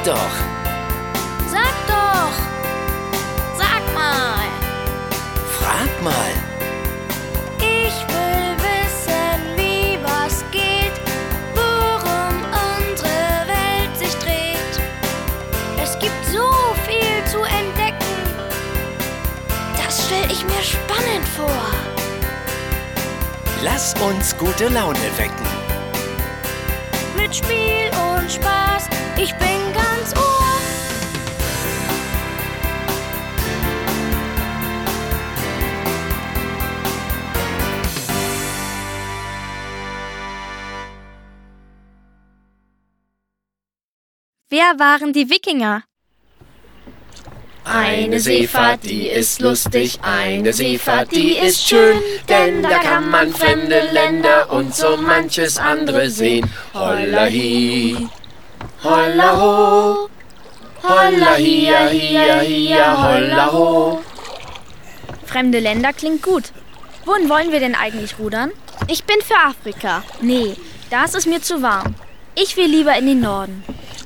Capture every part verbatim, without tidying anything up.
doch. Sag doch. Sag mal. Frag mal. Ich will wissen, wie was geht, worum unsere Welt sich dreht. Es gibt so viel zu entdecken. Das stell ich mir spannend vor. Lass uns gute Laune wecken. Mit Spiel und Spaß, ich bin ganz Ohr. Wer waren die Wikinger? Eine Seefahrt, die ist lustig, eine Seefahrt, die ist schön, denn da kann man fremde Länder und so manches andere sehen. Holla hi, holla ho, holla hia, hia, hia, holla ho. Fremde Länder klingt gut. Wohin wollen wir denn eigentlich rudern? Ich bin für Afrika. Nee, da ist es mir zu warm. Ich will lieber in den Norden.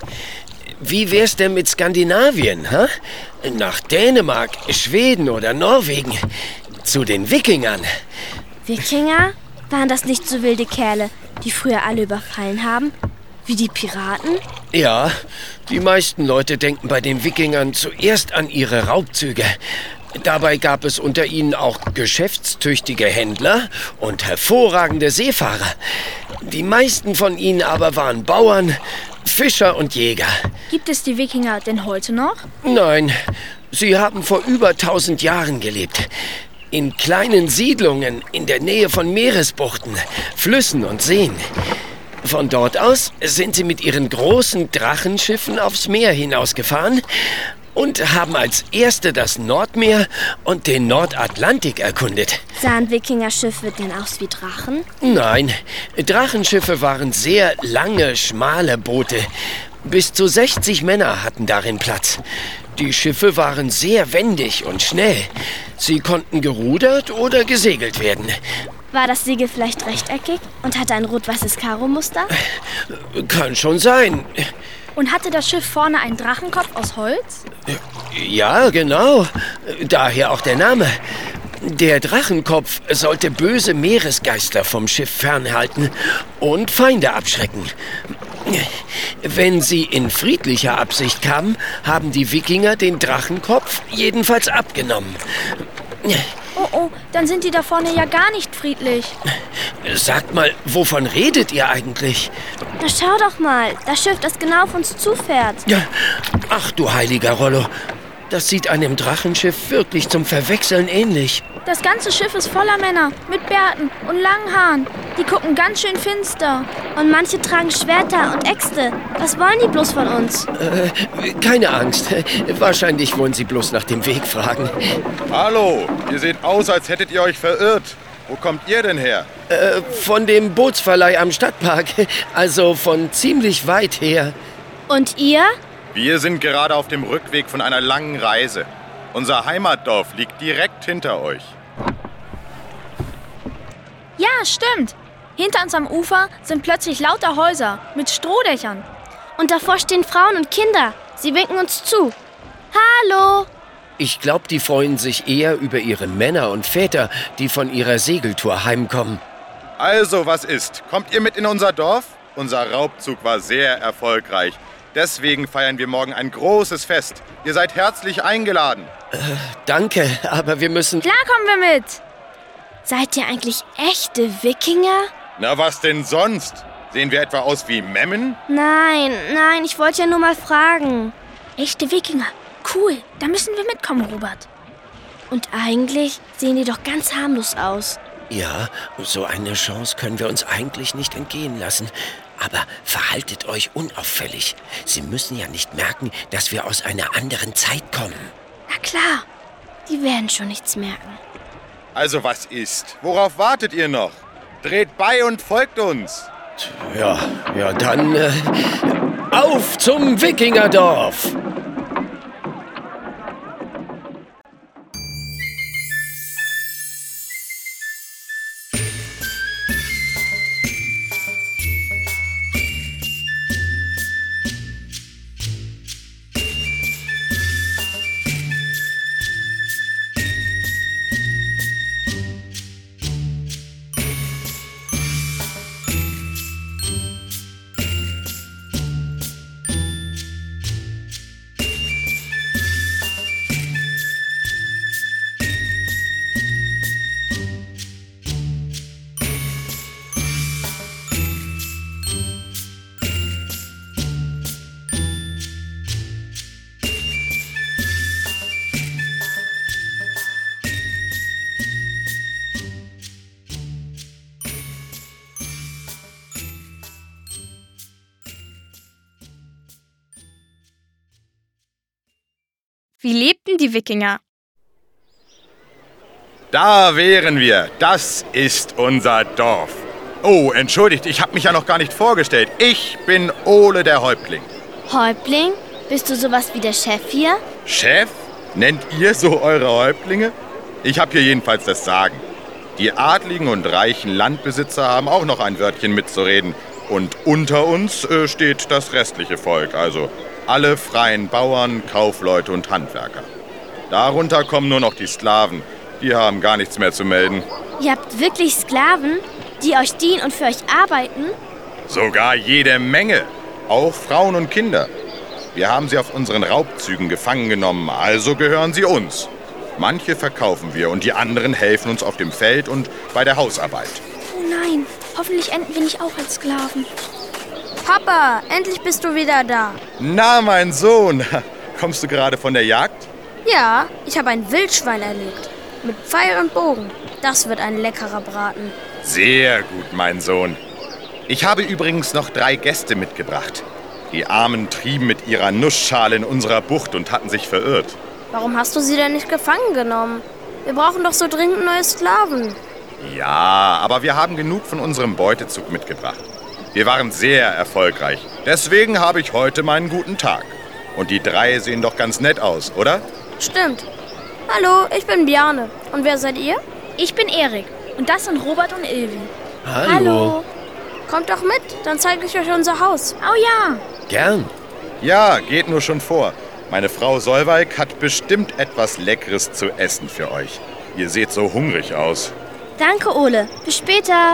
Wie wär's denn mit Skandinavien, hä? Nach Dänemark, Schweden oder Norwegen. Zu den Wikingern. Wikinger? Waren das nicht so wilde Kerle, die früher alle überfallen haben? Wie die Piraten? Ja, die meisten Leute denken bei den Wikingern zuerst an ihre Raubzüge. Dabei gab es unter ihnen auch geschäftstüchtige Händler und hervorragende Seefahrer. Die meisten von ihnen aber waren Bauern, Fischer und Jäger. Gibt es die Wikinger denn heute noch? Nein, sie haben vor über tausend Jahren gelebt. In kleinen Siedlungen in der Nähe von Meeresbuchten, Flüssen und Seen. Von dort aus sind sie mit ihren großen Drachenschiffen aufs Meer hinausgefahren und haben als erste das Nordmeer und den Nordatlantik erkundet. Sahen Wikingerschiffe denn aus wie Drachen? Nein, Drachenschiffe waren sehr lange, schmale Boote. Bis zu sechzig Männer hatten darin Platz. Die Schiffe waren sehr wendig und schnell. Sie konnten gerudert oder gesegelt werden. War das Segel vielleicht rechteckig und hatte ein rot-weißes Karo-Muster? Kann schon sein. Und hatte das Schiff vorne einen Drachenkopf aus Holz? Ja, genau. Daher auch der Name. Der Drachenkopf sollte böse Meeresgeister vom Schiff fernhalten und Feinde abschrecken. Wenn sie in friedlicher Absicht kamen, haben die Wikinger den Drachenkopf jedenfalls abgenommen. Oh, oh, dann sind die da vorne ja gar nicht friedlich. Sagt mal, wovon redet ihr eigentlich? Na schau doch mal, das Schiff, das genau auf uns zufährt. Ach du heiliger Rollo, das sieht einem Drachenschiff wirklich zum Verwechseln ähnlich. Das ganze Schiff ist voller Männer mit Bärten und langen Haaren. Die gucken ganz schön finster. Und manche tragen Schwerter und Äxte. Was wollen die bloß von uns? Äh, keine Angst. Wahrscheinlich wollen sie bloß nach dem Weg fragen. Hallo, ihr seht aus, als hättet ihr euch verirrt. Wo kommt ihr denn her? Äh, von dem Bootsverleih am Stadtpark. Also von ziemlich weit her. Und ihr? Wir sind gerade auf dem Rückweg von einer langen Reise. Unser Heimatdorf liegt direkt hinter euch. Ja, stimmt. Hinter uns am Ufer sind plötzlich lauter Häuser mit Strohdächern. Und davor stehen Frauen und Kinder. Sie winken uns zu. Hallo! Ich glaube, die freuen sich eher über ihre Männer und Väter, die von ihrer Segeltour heimkommen. Also, was ist? Kommt ihr mit in unser Dorf? Unser Raubzug war sehr erfolgreich. Deswegen feiern wir morgen ein großes Fest. Ihr seid herzlich eingeladen. Äh, danke, aber wir müssen... Klar kommen wir mit. Seid ihr eigentlich echte Wikinger? Na, was denn sonst? Sehen wir etwa aus wie Memmen? Nein, nein, ich wollte ja nur mal fragen. Echte Wikinger. Cool, da müssen wir mitkommen, Robert. Und eigentlich sehen die doch ganz harmlos aus. Ja, so eine Chance können wir uns eigentlich nicht entgehen lassen. Aber verhaltet euch unauffällig. Sie müssen ja nicht merken, dass wir aus einer anderen Zeit kommen. Na klar, die werden schon nichts merken. Also was ist? Worauf wartet ihr noch? Dreht bei und folgt uns. Ja, ja dann äh, auf zum Wikingerdorf! Wie lebten die Wikinger? Da wären wir. Das ist unser Dorf. Oh, entschuldigt, ich habe mich ja noch gar nicht vorgestellt. Ich bin Ole der Häuptling. Häuptling? Bist du sowas wie der Chef hier? Chef? Nennt ihr so eure Häuptlinge? Ich habe hier jedenfalls das Sagen. Die adligen und reichen Landbesitzer haben auch noch ein Wörtchen mitzureden. Und unter uns äh, steht das restliche Volk, also alle freien Bauern, Kaufleute und Handwerker. Darunter kommen nur noch die Sklaven. Die haben gar nichts mehr zu melden. Ihr habt wirklich Sklaven, die euch dienen und für euch arbeiten? Sogar jede Menge. Auch Frauen und Kinder. Wir haben sie auf unseren Raubzügen gefangen genommen, also gehören sie uns. Manche verkaufen wir und die anderen helfen uns auf dem Feld und bei der Hausarbeit. Oh nein, hoffentlich enden wir nicht auch als Sklaven. Papa, endlich bist du wieder da. Na, mein Sohn, kommst du gerade von der Jagd? Ja, ich habe ein Wildschwein erlegt. Mit Pfeil und Bogen. Das wird ein leckerer Braten. Sehr gut, mein Sohn. Ich habe übrigens noch drei Gäste mitgebracht. Die Armen trieben mit ihrer Nussschale in unserer Bucht und hatten sich verirrt. Warum hast du sie denn nicht gefangen genommen? Wir brauchen doch so dringend neue Sklaven. Ja, aber wir haben genug von unserem Beutezug mitgebracht. Wir waren sehr erfolgreich. Deswegen habe ich heute meinen guten Tag. Und die drei sehen doch ganz nett aus, oder? Stimmt. Hallo, ich bin Bjarne. Und wer seid ihr? Ich bin Erik und das sind Robert und Ilvi. Hallo. Hallo. Kommt doch mit, dann zeige ich euch unser Haus. Oh ja. Gern. Ja, geht nur schon vor. Meine Frau Solveig hat bestimmt etwas Leckeres zu essen für euch. Ihr seht so hungrig aus. Danke, Ole. Bis später.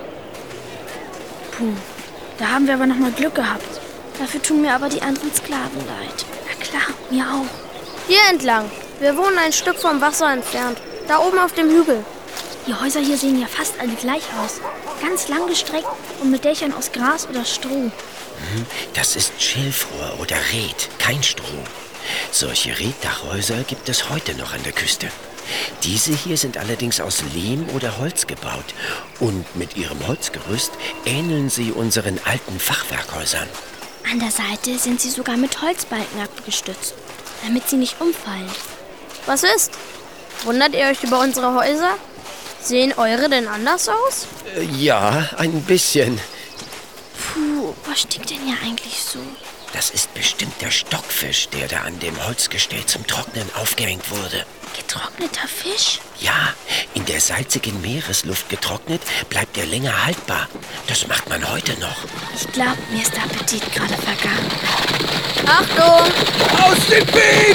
Puh, da haben wir aber noch mal Glück gehabt. Dafür tun mir aber die anderen Sklaven leid. Na klar, mir auch. Hier entlang. Wir wohnen ein Stück vom Wasser entfernt. Da oben auf dem Hügel. Die Häuser hier sehen ja fast alle gleich aus. Ganz lang gestreckt und mit Dächern aus Gras oder Stroh. Das ist Schilfrohr oder Red, kein Stroh. Solche Reddachhäuser gibt es heute noch an der Küste. Diese hier sind allerdings aus Lehm oder Holz gebaut. Und mit ihrem Holzgerüst ähneln sie unseren alten Fachwerkhäusern. An der Seite sind sie sogar mit Holzbalken abgestützt, damit sie nicht umfallen. Was ist? Wundert ihr euch über unsere Häuser? Sehen eure denn anders aus? Äh, ja, ein bisschen. Puh, was stinkt denn hier eigentlich so? Das ist bestimmt der Stockfisch, der da an dem Holzgestell zum Trocknen aufgehängt wurde. Getrockneter Fisch? Ja, in der salzigen Meeresluft getrocknet, bleibt er länger haltbar. Das macht man heute noch. Ich glaube, mir ist der Appetit gerade vergangen. Achtung! Aus dem Weg!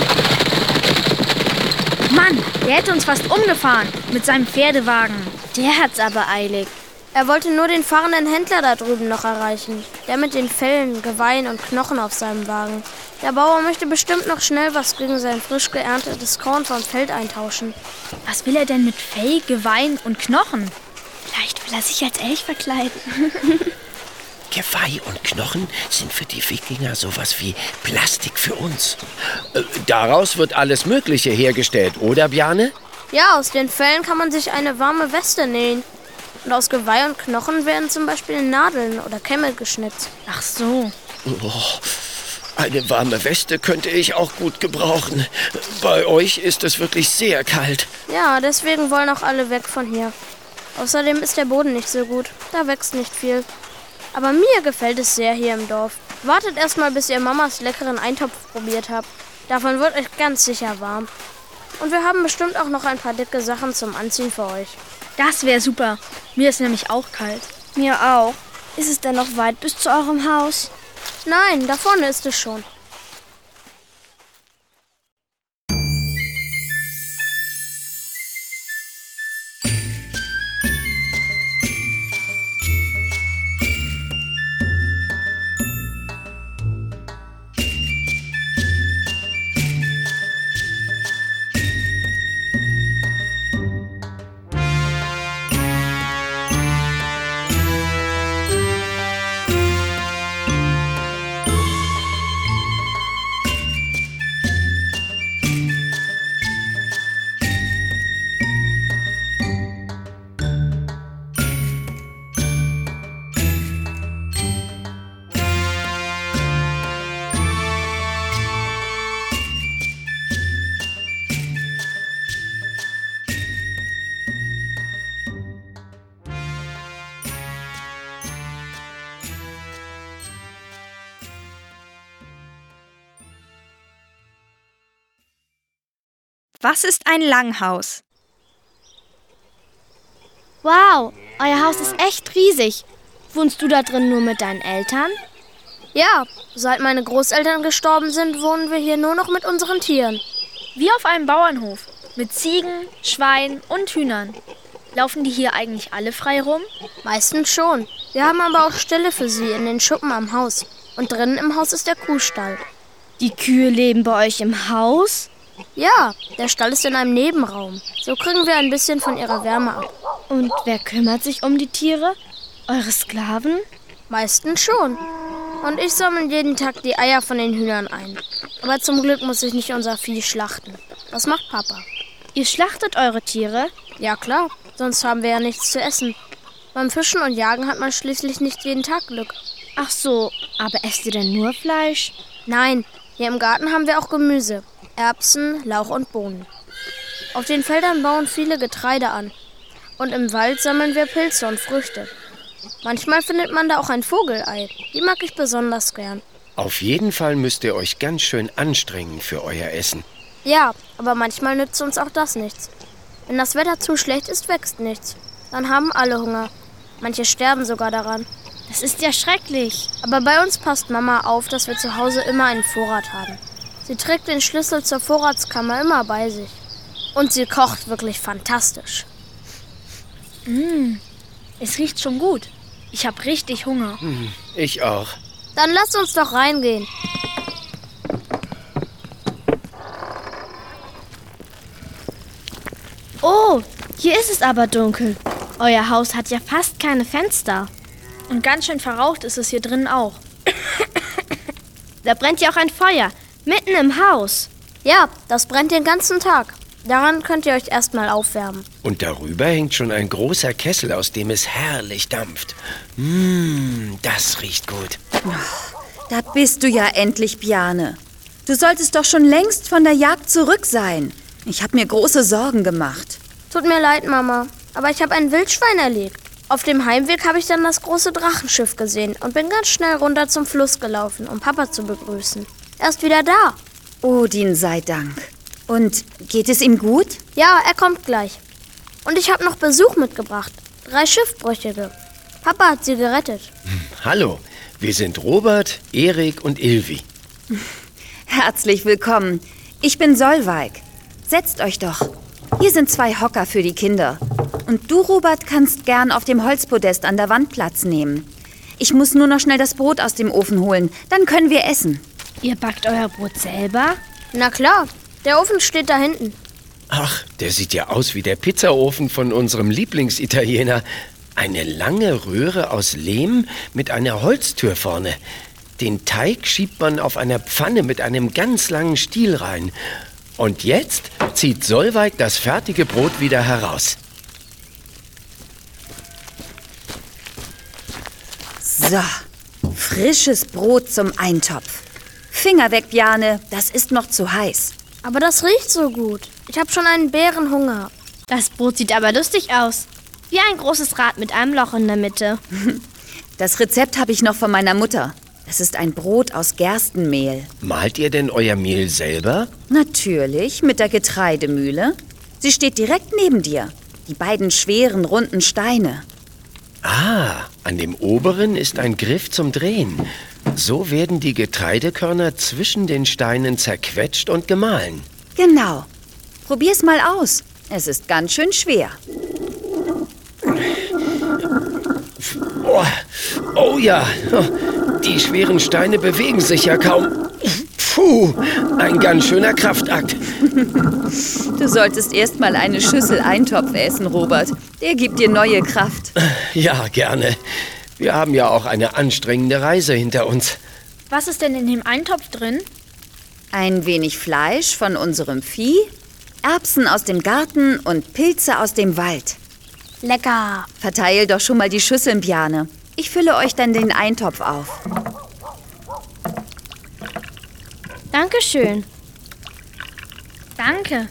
Mann, der hätte uns fast umgefahren mit seinem Pferdewagen. Der hat's aber eilig. Er wollte nur den fahrenden Händler da drüben noch erreichen. Der mit den Fellen, Geweihen und Knochen auf seinem Wagen. Der Bauer möchte bestimmt noch schnell was gegen sein frisch geerntetes Korn vom Feld eintauschen. Was will er denn mit Fell, Geweihen und Knochen? Vielleicht will er sich als Elch verkleiden. Geweih und Knochen sind für die Wikinger sowas wie Plastik für uns. Äh, daraus wird alles Mögliche hergestellt, oder Bjarne? Ja, aus den Fellen kann man sich eine warme Weste nähen. Und aus Geweih und Knochen werden zum Beispiel Nadeln oder Kämme geschnitzt. Ach so. Oh, eine warme Weste könnte ich auch gut gebrauchen. Bei euch ist es wirklich sehr kalt. Ja, deswegen wollen auch alle weg von hier. Außerdem ist der Boden nicht so gut. Da wächst nicht viel. Aber mir gefällt es sehr hier im Dorf. Wartet erst mal, bis ihr Mamas leckeren Eintopf probiert habt. Davon wird euch ganz sicher warm. Und wir haben bestimmt auch noch ein paar dicke Sachen zum Anziehen für euch. Das wäre super. Mir ist nämlich auch kalt. Mir auch. Ist es denn noch weit bis zu eurem Haus? Nein, da vorne ist es schon. Was ist ein Langhaus? Wow, euer Haus ist echt riesig. Wohnst du da drin nur mit deinen Eltern? Ja, seit meine Großeltern gestorben sind, wohnen wir hier nur noch mit unseren Tieren. Wie auf einem Bauernhof. Mit Ziegen, Schweinen und Hühnern. Laufen die hier eigentlich alle frei rum? Meistens schon. Wir haben aber auch Ställe für sie in den Schuppen am Haus. Und drinnen im Haus ist der Kuhstall. Die Kühe leben bei euch im Haus? Ja, der Stall ist in einem Nebenraum. So kriegen wir ein bisschen von ihrer Wärme ab. Und wer kümmert sich um die Tiere? Eure Sklaven? Meistens schon. Und ich sammle jeden Tag die Eier von den Hühnern ein. Aber zum Glück muss ich nicht unser Vieh schlachten. Das macht Papa. Ihr schlachtet eure Tiere? Ja klar, sonst haben wir ja nichts zu essen. Beim Fischen und Jagen hat man schließlich nicht jeden Tag Glück. Ach so, aber esst ihr denn nur Fleisch? Nein, hier im Garten haben wir auch Gemüse. Erbsen, Lauch und Bohnen. Auf den Feldern bauen viele Getreide an. Und im Wald sammeln wir Pilze und Früchte. Manchmal findet man da auch ein Vogelei. Die mag ich besonders gern. Auf jeden Fall müsst ihr euch ganz schön anstrengen für euer Essen. Ja, aber manchmal nützt uns auch das nichts. Wenn das Wetter zu schlecht ist, wächst nichts. Dann haben alle Hunger. Manche sterben sogar daran. Das ist ja schrecklich. Aber bei uns passt Mama auf, dass wir zu Hause immer einen Vorrat haben. Sie trägt den Schlüssel zur Vorratskammer immer bei sich. Und sie kocht wirklich fantastisch. Mmh, es riecht schon gut. Ich habe richtig Hunger. Hm, ich auch. Dann lasst uns doch reingehen. Oh, hier ist es aber dunkel. Euer Haus hat ja fast keine Fenster. Und ganz schön verraucht ist es hier drinnen auch. Da brennt ja auch ein Feuer, mitten im Haus. Ja, das brennt den ganzen Tag. Daran könnt ihr euch erstmal aufwärmen. Und darüber hängt schon ein großer Kessel, aus dem es herrlich dampft. Mmh, das riecht gut. Da bist du ja endlich, Bjarne. Du solltest doch schon längst von der Jagd zurück sein. Ich habe mir große Sorgen gemacht. Tut mir leid, Mama, aber ich habe ein Wildschwein erlegt. Auf dem Heimweg habe ich dann das große Drachenschiff gesehen und bin ganz schnell runter zum Fluss gelaufen, um Papa zu begrüßen. Er ist wieder da. Odin sei Dank. Und geht es ihm gut? Ja, er kommt gleich. Und ich habe noch Besuch mitgebracht. Drei Schiffbrüchige. Papa hat sie gerettet. Hm, hallo, wir sind Robert, Erik und Ilvi. Herzlich willkommen. Ich bin Solveig. Setzt euch doch. Hier sind zwei Hocker für die Kinder. Und du, Robert, kannst gern auf dem Holzpodest an der Wand Platz nehmen. Ich muss nur noch schnell das Brot aus dem Ofen holen. Dann können wir essen. Ihr backt euer Brot selber? Na klar, der Ofen steht da hinten. Ach, der sieht ja aus wie der Pizzaofen von unserem Lieblingsitaliener. Eine lange Röhre aus Lehm mit einer Holztür vorne. Den Teig schiebt man auf einer Pfanne mit einem ganz langen Stiel rein. Und jetzt zieht Solveig das fertige Brot wieder heraus. So, frisches Brot zum Eintopf. Finger weg, Bjarne, das ist noch zu heiß. Aber das riecht so gut. Ich habe schon einen Bärenhunger. Das Brot sieht aber lustig aus. Wie ein großes Rad mit einem Loch in der Mitte. Das Rezept habe ich noch von meiner Mutter. Das ist ein Brot aus Gerstenmehl. Mahlt ihr denn euer Mehl selber? Natürlich, mit der Getreidemühle. Sie steht direkt neben dir. Die beiden schweren, runden Steine. Ah, an dem oberen ist ein Griff zum Drehen. So werden die Getreidekörner zwischen den Steinen zerquetscht und gemahlen. Genau. Probier's mal aus. Es ist ganz schön schwer. Oh, oh ja, die schweren Steine bewegen sich ja kaum. Puh, ein ganz schöner Kraftakt. Du solltest erst mal eine Schüssel Eintopf essen, Robert. Der gibt dir neue Kraft. Ja, gerne. Wir haben ja auch eine anstrengende Reise hinter uns. Was ist denn in dem Eintopf drin? Ein wenig Fleisch von unserem Vieh, Erbsen aus dem Garten und Pilze aus dem Wald. Lecker. Verteil doch schon mal die Schüsseln, Bjarne. Ich fülle euch dann den Eintopf auf. Dankeschön. Danke.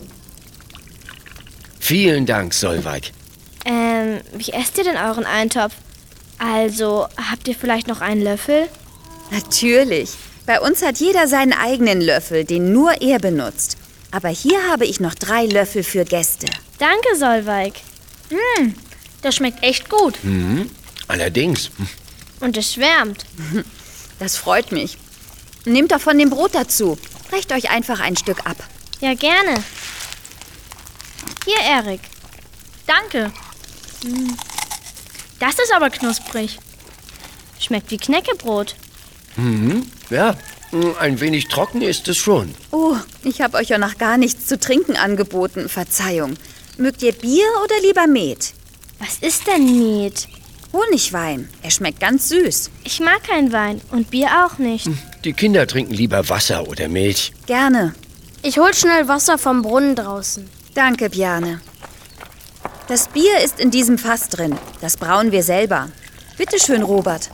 Vielen Dank, Solveig. Ähm, wie esst ihr denn euren Eintopf? Also, habt ihr vielleicht noch einen Löffel? Natürlich. Bei uns hat jeder seinen eigenen Löffel, den nur er benutzt. Aber hier habe ich noch drei Löffel für Gäste. Danke, Solveig. Mm, das schmeckt echt gut. Mhm, allerdings. Und es schwärmt. Das freut mich. Nehmt doch von dem Brot dazu. Brecht euch einfach ein Stück ab. Ja, gerne. Hier, Erik. Danke. Mm, das ist aber knusprig. Schmeckt wie Knäckebrot. Mhm, ja, ein wenig trocken ist es schon. Oh, ich habe euch ja noch gar nichts zu trinken angeboten. Verzeihung. Mögt ihr Bier oder lieber Met? Was ist denn Met? Honigwein. Er schmeckt ganz süß. Ich mag keinen Wein und Bier auch nicht. Die Kinder trinken lieber Wasser oder Milch. Gerne. Ich hol schnell Wasser vom Brunnen draußen. Danke, Bjarne. Das Bier ist in diesem Fass drin. Das brauen wir selber. Bitte schön, Robert.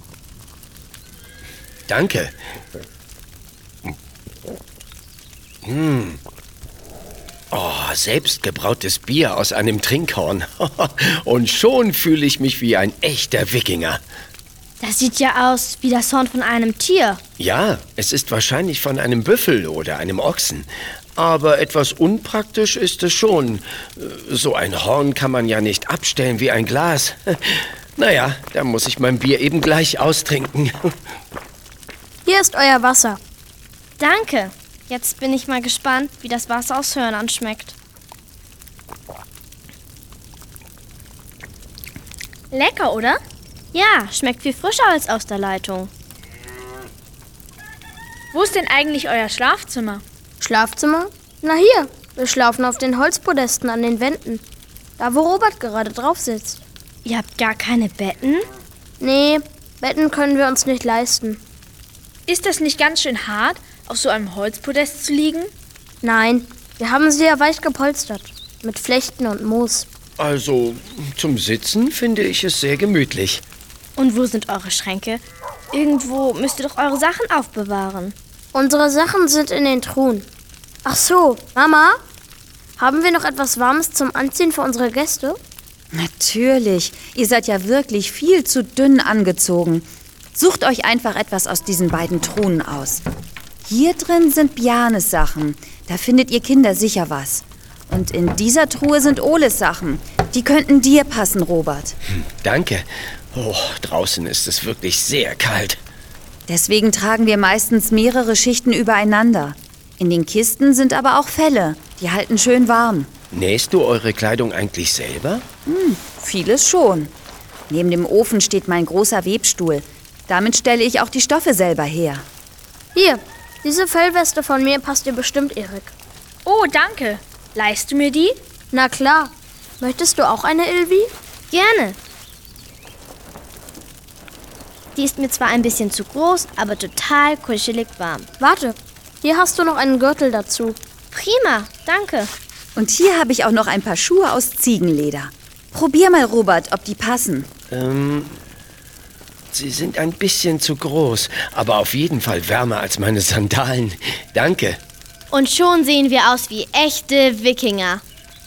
Danke. Hm. Oh, selbstgebrautes Bier aus einem Trinkhorn. Und schon fühle ich mich wie ein echter Wikinger. Das sieht ja aus wie das Horn von einem Tier. Ja, es ist wahrscheinlich von einem Büffel oder einem Ochsen. Aber etwas unpraktisch ist es schon. So ein Horn kann man ja nicht abstellen wie ein Glas. Naja, da muss ich mein Bier eben gleich austrinken. Hier ist euer Wasser. Danke. Jetzt bin ich mal gespannt, wie das Wasser aus Hörnern schmeckt. Lecker, oder? Ja, schmeckt viel frischer als aus der Leitung. Wo ist denn eigentlich euer Schlafzimmer? Schlafzimmer? Na hier, wir schlafen auf den Holzpodesten an den Wänden. Da, wo Robert gerade drauf sitzt. Ihr habt gar keine Betten? Nee, Betten können wir uns nicht leisten. Ist das nicht ganz schön hart, auf so einem Holzpodest zu liegen? Nein, wir haben sie ja weich gepolstert. Mit Flechten und Moos. Also, zum Sitzen finde ich es sehr gemütlich. Und wo sind eure Schränke? Irgendwo müsst ihr doch eure Sachen aufbewahren. Unsere Sachen sind in den Truhen. Ach so, Mama, haben wir noch etwas Warmes zum Anziehen für unsere Gäste? Natürlich. Ihr seid ja wirklich viel zu dünn angezogen. Sucht euch einfach etwas aus diesen beiden Truhen aus. Hier drin sind Bjarnes Sachen. Da findet ihr Kinder sicher was. Und in dieser Truhe sind Oles Sachen. Die könnten dir passen, Robert. Hm, danke. Oh, draußen ist es wirklich sehr kalt. Deswegen tragen wir meistens mehrere Schichten übereinander. In den Kisten sind aber auch Felle. Die halten schön warm. Nähst du eure Kleidung eigentlich selber? Hm, vieles schon. Neben dem Ofen steht mein großer Webstuhl. Damit stelle ich auch die Stoffe selber her. Hier, diese Fellweste von mir passt dir bestimmt, Erik. Oh, danke. Leihst du mir die? Na klar. Möchtest du auch eine, Ilvi? Gerne. Die ist mir zwar ein bisschen zu groß, aber total kuschelig warm. Warte, hier hast du noch einen Gürtel dazu. Prima, danke. Und hier habe ich auch noch ein paar Schuhe aus Ziegenleder. Probier mal, Robert, ob die passen. Ähm, sie sind ein bisschen zu groß, aber auf jeden Fall wärmer als meine Sandalen. Danke. Und schon sehen wir aus wie echte Wikinger.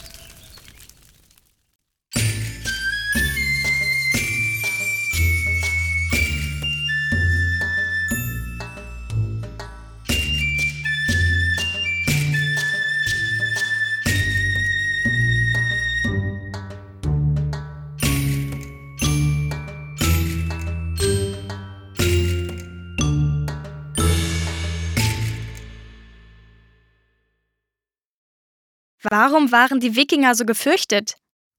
Warum waren die Wikinger so gefürchtet?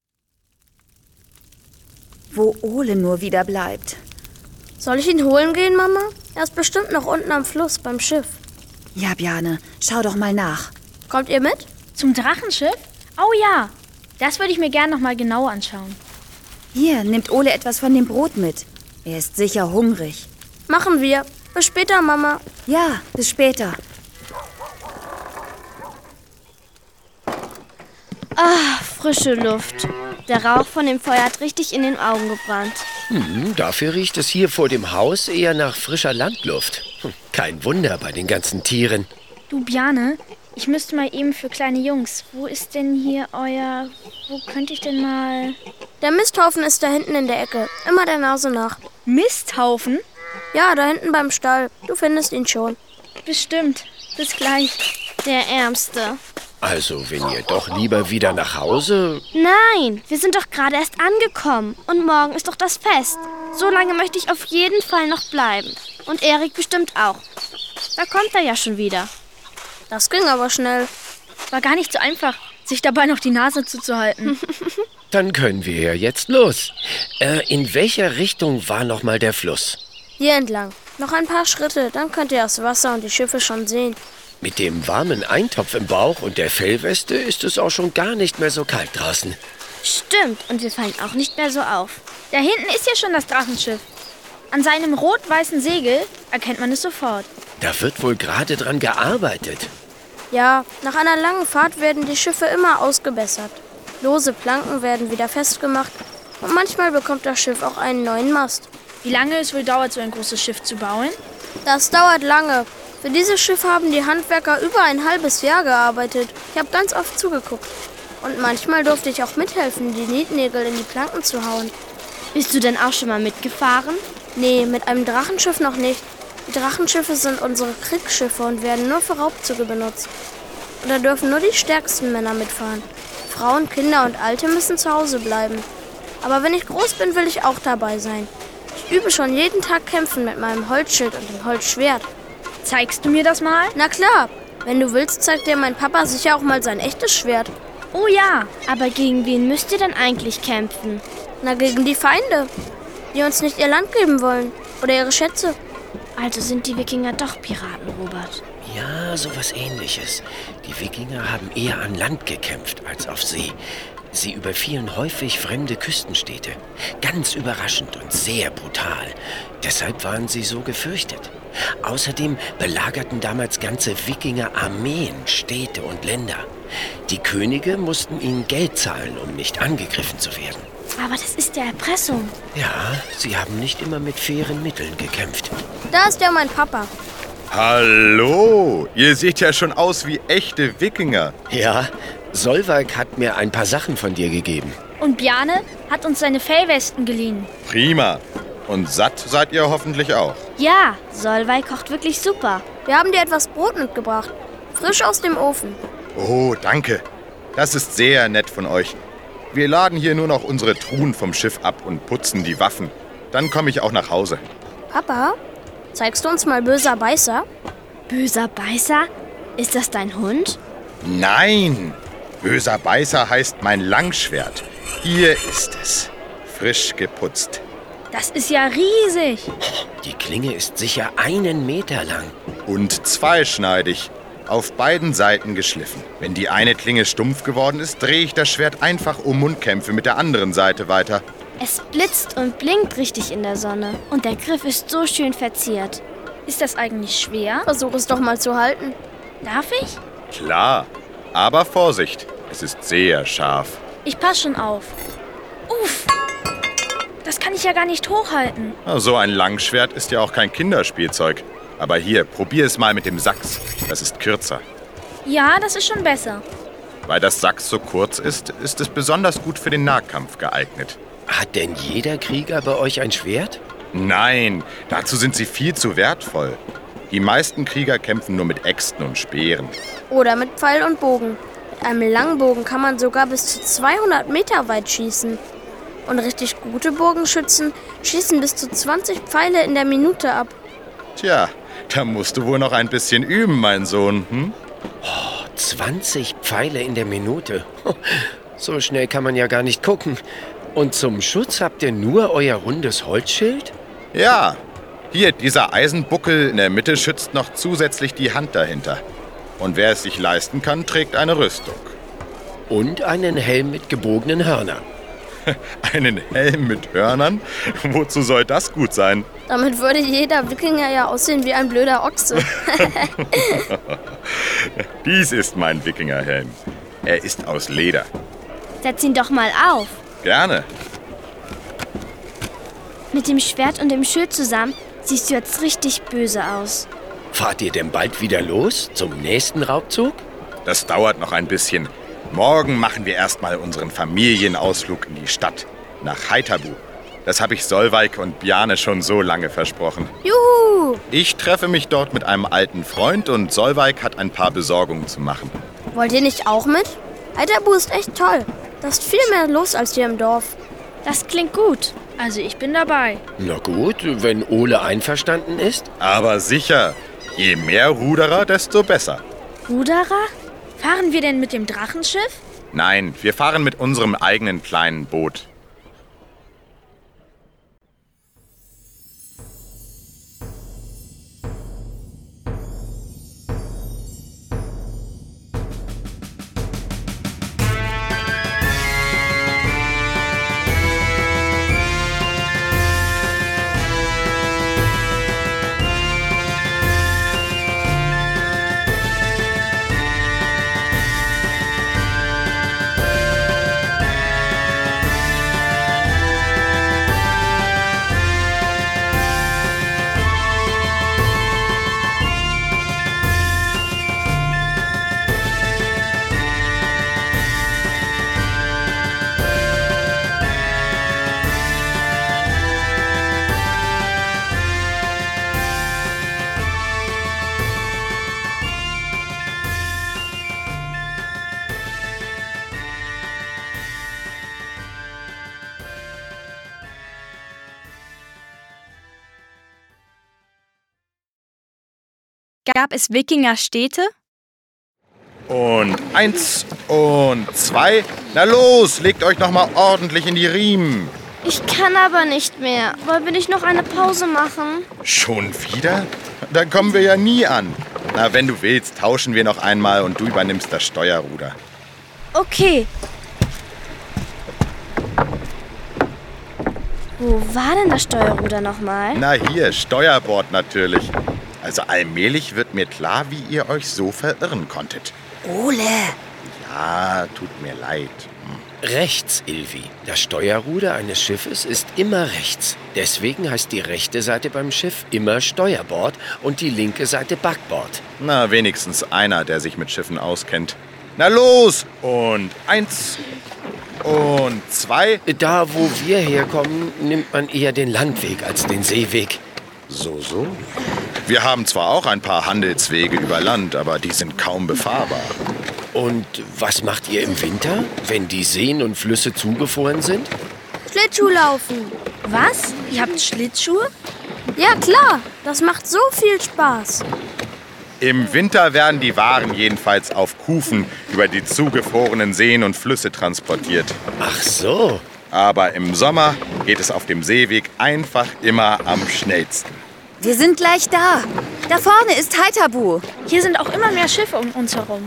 Wo Ole nur wieder bleibt. Soll ich ihn holen gehen, Mama? Er ist bestimmt noch unten am Fluss beim Schiff. Ja, Bjarne, schau doch mal nach. Kommt ihr mit? Zum Drachenschiff? Oh ja, das würde ich mir gern noch mal genauer anschauen. Hier, nimmt Ole etwas von dem Brot mit. Er ist sicher hungrig. Machen wir. Bis später, Mama. Ja, bis später. Ah, frische Luft. Der Rauch von dem Feuer hat richtig in den Augen gebrannt. Hm, dafür riecht es hier vor dem Haus eher nach frischer Landluft. Hm, kein Wunder bei den ganzen Tieren. Du, Bjarne, ich müsste mal eben für kleine Jungs. Wo ist denn hier euer... Wo könnte ich denn mal... Der Misthaufen ist da hinten in der Ecke. Immer der Nase nach. Misthaufen? Ja, da hinten beim Stall. Du findest ihn schon. Bestimmt. Bis gleich. Der Ärmste. Also, wenn ihr doch lieber wieder nach Hause... Nein, wir sind doch gerade erst angekommen. Und morgen ist doch das Fest. So lange möchte ich auf jeden Fall noch bleiben. Und Erik bestimmt auch. Da kommt er ja schon wieder. Das ging aber schnell. War gar nicht so einfach, sich dabei noch die Nase zuzuhalten. Dann können wir ja jetzt los. Äh, in welcher Richtung war nochmal der Fluss? Hier entlang. Noch ein paar Schritte, dann könnt ihr das Wasser und die Schiffe schon sehen. Mit dem warmen Eintopf im Bauch und der Fellweste ist es auch schon gar nicht mehr so kalt draußen. Stimmt, und wir fallen auch nicht mehr so auf. Da hinten ist ja schon das Drachenschiff. An seinem rot-weißen Segel erkennt man es sofort. Da wird wohl gerade dran gearbeitet. Ja, nach einer langen Fahrt werden die Schiffe immer ausgebessert. Lose Planken werden wieder festgemacht und manchmal bekommt das Schiff auch einen neuen Mast. Wie lange es wohl dauert, so ein großes Schiff zu bauen? Das dauert lange. Für dieses Schiff haben die Handwerker über ein halbes Jahr gearbeitet. Ich habe ganz oft zugeguckt. Und manchmal durfte ich auch mithelfen, die Nietnägel in die Planken zu hauen. Bist du denn auch schon mal mitgefahren? Nee, mit einem Drachenschiff noch nicht. Die Drachenschiffe sind unsere Kriegsschiffe und werden nur für Raubzüge benutzt. Und da dürfen nur die stärksten Männer mitfahren. Frauen, Kinder und Alte müssen zu Hause bleiben. Aber wenn ich groß bin, will ich auch dabei sein. Ich übe schon jeden Tag kämpfen mit meinem Holzschild und dem Holzschwert. Zeigst du mir das mal? Na klar, wenn du willst, zeigt dir mein Papa sicher auch mal sein echtes Schwert. Oh ja, aber gegen wen müsst ihr denn eigentlich kämpfen? Na, gegen die Feinde, die uns nicht ihr Land geben wollen oder ihre Schätze. Also sind die Wikinger doch Piraten, Robert. Ja, sowas Ähnliches. Die Wikinger haben eher an Land gekämpft als auf See. Sie überfielen häufig fremde Küstenstädte. Ganz überraschend und sehr brutal. Deshalb waren sie so gefürchtet. Außerdem belagerten damals ganze Wikinger-Armeen Städte und Länder. Die Könige mussten ihnen Geld zahlen, um nicht angegriffen zu werden. Aber das ist ja Erpressung. Ja, sie haben nicht immer mit fairen Mitteln gekämpft. Da ist ja mein Papa. Hallo, ihr seht ja schon aus wie echte Wikinger. Ja, Solveig hat mir ein paar Sachen von dir gegeben. Und Bjarne hat uns seine Fellwesten geliehen. Prima. Und satt seid ihr hoffentlich auch. Ja, Solveig kocht wirklich super. Wir haben dir etwas Brot mitgebracht. Frisch aus dem Ofen. Oh, danke. Das ist sehr nett von euch. Wir laden hier nur noch unsere Truhen vom Schiff ab und putzen die Waffen. Dann komme ich auch nach Hause. Papa, zeigst du uns mal Böser Beißer? Böser Beißer? Ist das dein Hund? Nein! Böser Beißer heißt mein Langschwert. Hier ist es. Frisch geputzt. Das ist ja riesig. Die Klinge ist sicher einen Meter lang. Und zweischneidig. Auf beiden Seiten geschliffen. Wenn die eine Klinge stumpf geworden ist, drehe ich das Schwert einfach um und kämpfe mit der anderen Seite weiter. Es blitzt und blinkt richtig in der Sonne. Und der Griff ist so schön verziert. Ist das eigentlich schwer? Versuch es doch mal zu halten. Darf ich? Klar, aber Vorsicht, es ist sehr scharf. Ich pass schon auf. Uff, das kann ich ja gar nicht hochhalten. So ein Langschwert ist ja auch kein Kinderspielzeug. Aber hier, probier es mal mit dem Sachs. Das ist kürzer. Ja, das ist schon besser. Weil das Sachs so kurz ist, ist es besonders gut für den Nahkampf geeignet. Hat denn jeder Krieger bei euch ein Schwert? Nein, dazu sind sie viel zu wertvoll. Die meisten Krieger kämpfen nur mit Äxten und Speeren. Oder mit Pfeil und Bogen. Mit einem Langbogen kann man sogar bis zu zweihundert Meter weit schießen. Und richtig gute Bogenschützen schießen bis zu zwanzig Pfeile in der Minute ab. Tja, da musst du wohl noch ein bisschen üben, mein Sohn. Hm? Oh, zwanzig Pfeile in der Minute. So schnell kann man ja gar nicht gucken. Und zum Schutz habt ihr nur euer rundes Holzschild? Ja, hier, dieser Eisenbuckel in der Mitte schützt noch zusätzlich die Hand dahinter. Und wer es sich leisten kann, trägt eine Rüstung. Und einen Helm mit gebogenen Hörnern. Einen Helm mit Hörnern? Wozu soll das gut sein? Damit würde jeder Wikinger ja aussehen wie ein blöder Ochse. Dies ist mein Wikingerhelm. Er ist aus Leder. Setz ihn doch mal auf. Gerne. Mit dem Schwert und dem Schild zusammen siehst du jetzt richtig böse aus. Fahrt ihr denn bald wieder los zum nächsten Raubzug? Das dauert noch ein bisschen. Morgen machen wir erstmal unseren Familienausflug in die Stadt, nach Haithabu. Das habe ich Solveig und Bjarne schon so lange versprochen. Juhu! Ich treffe mich dort mit einem alten Freund und Solveig hat ein paar Besorgungen zu machen. Wollt ihr nicht auch mit? Heiterbu ist echt toll. Da ist viel mehr los als hier im Dorf. Das klingt gut. Also ich bin dabei. Na gut, wenn Ole einverstanden ist. Aber sicher, je mehr Ruderer, desto besser. Ruderer? Fahren wir denn mit dem Drachenschiff? Nein, wir fahren mit unserem eigenen kleinen Boot. Gab es Wikingerstädte? Und eins und zwei. Na los, legt euch noch mal ordentlich in die Riemen. Ich kann aber nicht mehr. Wollen wir nicht noch eine Pause machen? Schon wieder? Da kommen wir ja nie an. Na, wenn du willst, tauschen wir noch einmal und du übernimmst das Steuerruder. Okay. Wo war denn das Steuerruder nochmal? Na hier, Steuerbord natürlich. Also allmählich wird mir klar, wie ihr euch so verirren konntet. Ole! Ja, tut mir leid. Rechts, Ilvi. Das Steuerruder eines Schiffes ist immer rechts. Deswegen heißt die rechte Seite beim Schiff immer Steuerbord und die linke Seite Backbord. Na, wenigstens einer, der sich mit Schiffen auskennt. Na los! Und eins und zwei. Da, wo wir herkommen, nimmt man eher den Landweg als den Seeweg. So, so. Wir haben zwar auch ein paar Handelswege über Land, aber die sind kaum befahrbar. Und was macht ihr im Winter, wenn die Seen und Flüsse zugefroren sind? Schlittschuhlaufen. Was? Ihr habt Schlittschuhe? Ja, klar. Das macht so viel Spaß. Im Winter werden die Waren jedenfalls auf Kufen über die zugefrorenen Seen und Flüsse transportiert. Ach so. Aber im Sommer geht es auf dem Seeweg einfach immer am schnellsten. Wir sind gleich da. Da vorne ist Heiterbu. Hier sind auch immer mehr Schiffe um uns herum.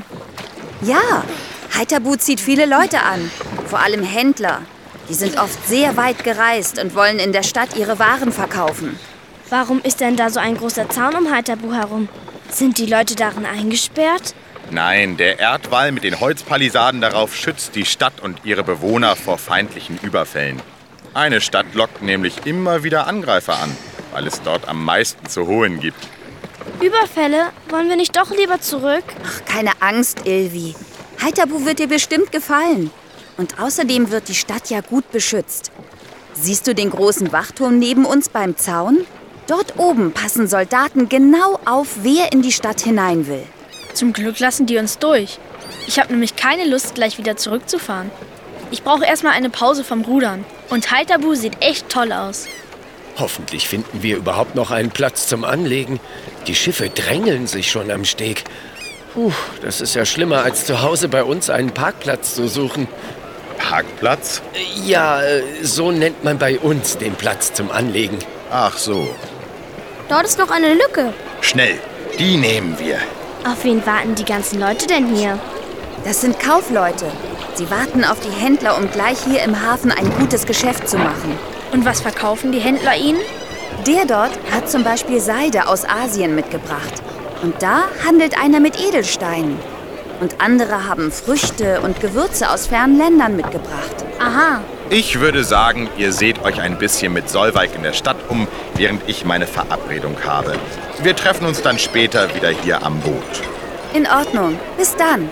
Ja, Heiterbu zieht viele Leute an. Vor allem Händler. Die sind oft sehr weit gereist und wollen in der Stadt ihre Waren verkaufen. Warum ist denn da so ein großer Zaun um Heiterbu herum? Sind die Leute darin eingesperrt? Nein, der Erdwall mit den Holzpalisaden darauf schützt die Stadt und ihre Bewohner vor feindlichen Überfällen. Eine Stadt lockt nämlich immer wieder Angreifer an, weil es dort am meisten zu holen gibt. Überfälle? Wollen wir nicht doch lieber zurück? Ach, keine Angst, Ilvi. Heiterbu wird dir bestimmt gefallen. Und außerdem wird die Stadt ja gut beschützt. Siehst du den großen Wachturm neben uns beim Zaun? Dort oben passen Soldaten genau auf, wer in die Stadt hinein will. Zum Glück lassen die uns durch. Ich habe nämlich keine Lust, gleich wieder zurückzufahren. Ich brauche erstmal eine Pause vom Rudern. Und Heiterbu sieht echt toll aus. Hoffentlich finden wir überhaupt noch einen Platz zum Anlegen. Die Schiffe drängeln sich schon am Steg. Puh, das ist ja schlimmer, als zu Hause bei uns einen Parkplatz zu suchen. Parkplatz? Ja, so nennt man bei uns den Platz zum Anlegen. Ach so. Dort ist noch eine Lücke. Schnell, die nehmen wir. Auf wen warten die ganzen Leute denn hier? Das sind Kaufleute. Sie warten auf die Händler, um gleich hier im Hafen ein gutes Geschäft zu machen. Und was verkaufen die Händler ihnen? Der dort hat zum Beispiel Seide aus Asien mitgebracht. Und da handelt einer mit Edelsteinen. Und andere haben Früchte und Gewürze aus fernen Ländern mitgebracht. Aha. Ich würde sagen, ihr seht euch ein bisschen mit Solveig in der Stadt um, während ich meine Verabredung habe. Wir treffen uns dann später wieder hier am Boot. In Ordnung. Bis dann.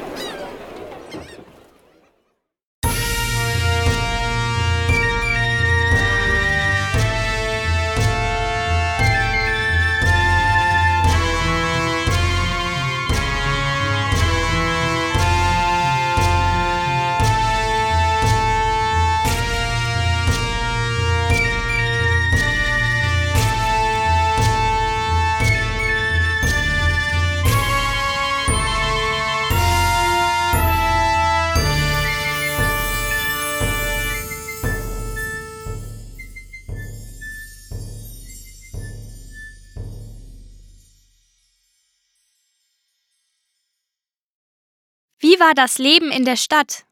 Wie war das Leben in der Stadt?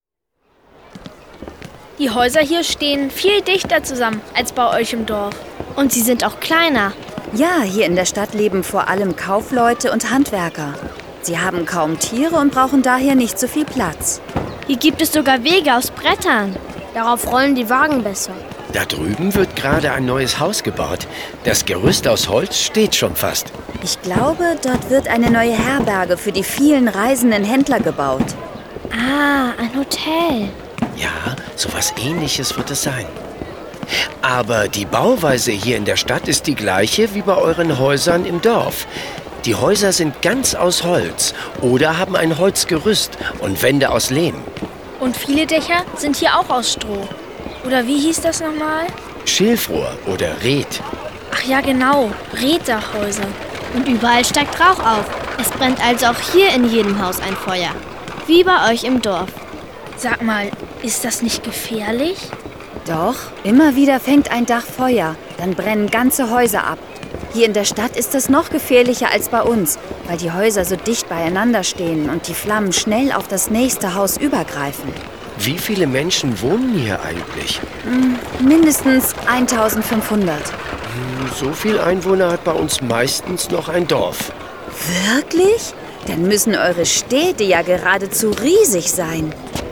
Die Häuser hier stehen viel dichter zusammen als bei euch im Dorf. Und sie sind auch kleiner. Ja, hier in der Stadt leben vor allem Kaufleute und Handwerker. Sie haben kaum Tiere und brauchen daher nicht so viel Platz. Hier gibt es sogar Wege aus Brettern. Darauf rollen die Wagen besser. Da drüben wird gerade ein neues Haus gebaut. Das Gerüst aus Holz steht schon fast. Ich glaube, dort wird eine neue Herberge für die vielen reisenden Händler gebaut. Ah, ein Hotel. Ja, sowas Ähnliches wird es sein. Aber die Bauweise hier in der Stadt ist die gleiche wie bei euren Häusern im Dorf. Die Häuser sind ganz aus Holz oder haben ein Holzgerüst und Wände aus Lehm. Und viele Dächer sind hier auch aus Stroh. Oder wie hieß das nochmal? Schilfrohr oder Red. Ach ja, genau. Reddachhäuser. Und überall steigt Rauch auf. Es brennt also auch hier in jedem Haus ein Feuer. Wie bei euch im Dorf. Sag mal, ist das nicht gefährlich? Doch, immer wieder fängt ein Dach Feuer. Dann brennen ganze Häuser ab. Hier in der Stadt ist es noch gefährlicher als bei uns, weil die Häuser so dicht beieinander stehen und die Flammen schnell auf das nächste Haus übergreifen. Wie viele Menschen wohnen hier eigentlich? Hm, mindestens eintausendfünfhundert. Hm, so viel Einwohner hat bei uns meistens noch ein Dorf. Wirklich? Dann müssen eure Städte ja geradezu riesig sein.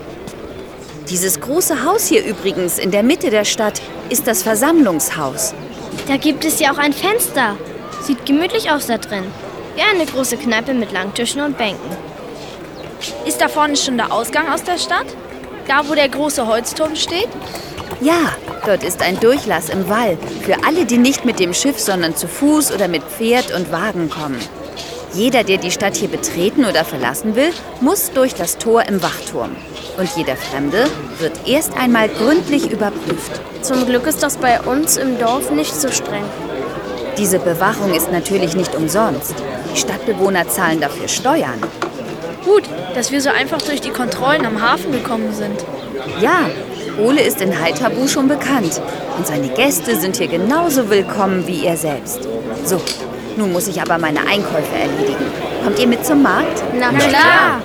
Dieses große Haus hier übrigens in der Mitte der Stadt ist das Versammlungshaus. Da gibt es ja auch ein Fenster. Sieht gemütlich aus da drin. Wie eine große Kneipe mit langen Tischen und Bänken. Ist da vorne schon der Ausgang aus der Stadt? Da, wo der große Holzturm steht? Ja, dort ist ein Durchlass im Wall für alle, die nicht mit dem Schiff, sondern zu Fuß oder mit Pferd und Wagen kommen. Jeder, der die Stadt hier betreten oder verlassen will, muss durch das Tor im Wachturm. Und jeder Fremde wird erst einmal gründlich überprüft. Zum Glück ist das bei uns im Dorf nicht so streng. Diese Bewachung ist natürlich nicht umsonst. Die Stadtbewohner zahlen dafür Steuern. Gut, dass wir so einfach durch die Kontrollen am Hafen gekommen sind. Ja, Ole ist in Haithabu schon bekannt. Und seine Gäste sind hier genauso willkommen wie er selbst. So, nun muss ich aber meine Einkäufe erledigen. Kommt ihr mit zum Markt? Na, Na klar. klar.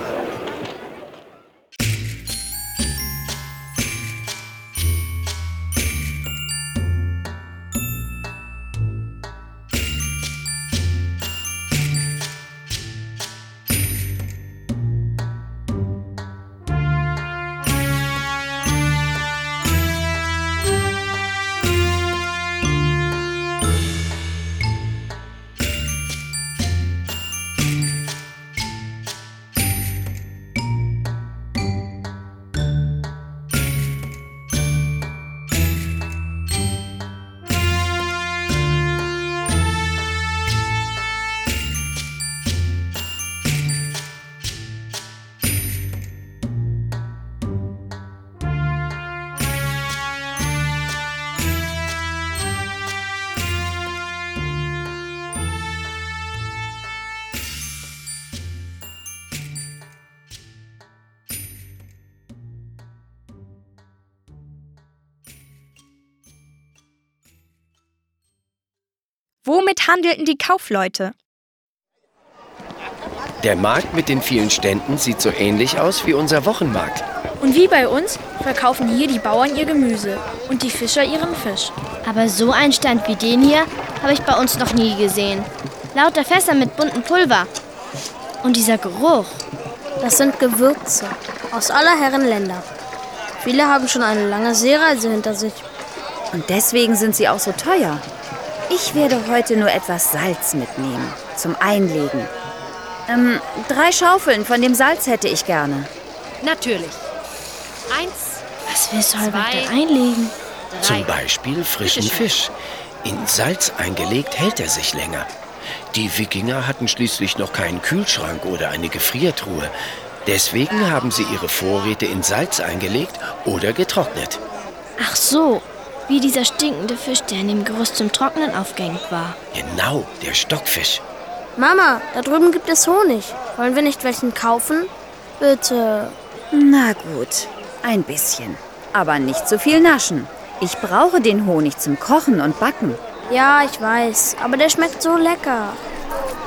Womit handelten die Kaufleute? Der Markt mit den vielen Ständen sieht so ähnlich aus wie unser Wochenmarkt. Und wie bei uns verkaufen hier die Bauern ihr Gemüse und die Fischer ihren Fisch. Aber so einen Stand wie den hier habe ich bei uns noch nie gesehen. Lauter Fässer mit buntem Pulver. Und dieser Geruch. Das sind Gewürze aus aller Herren Länder. Viele haben schon eine lange Seereise hinter sich. Und deswegen sind sie auch so teuer. Ich werde heute nur etwas Salz mitnehmen, zum Einlegen. Ähm, drei Schaufeln von dem Salz hätte ich gerne. Natürlich. Eins, Was will Solveig Zwei. da einlegen? drei. Zum Beispiel frischen Bitteschön. Fisch. In Salz eingelegt hält er sich länger. Die Wikinger hatten schließlich noch keinen Kühlschrank oder eine Gefriertruhe. Deswegen haben sie ihre Vorräte in Salz eingelegt oder getrocknet. Ach so, wie dieser stinkende Fisch, der in dem Gerüst zum Trocknen aufgehängt war. Genau, der Stockfisch. Mama, da drüben gibt es Honig. Wollen wir nicht welchen kaufen? Bitte. Na gut, ein bisschen. Aber nicht zu viel naschen. Ich brauche den Honig zum Kochen und Backen. Ja, ich weiß, aber der schmeckt so lecker.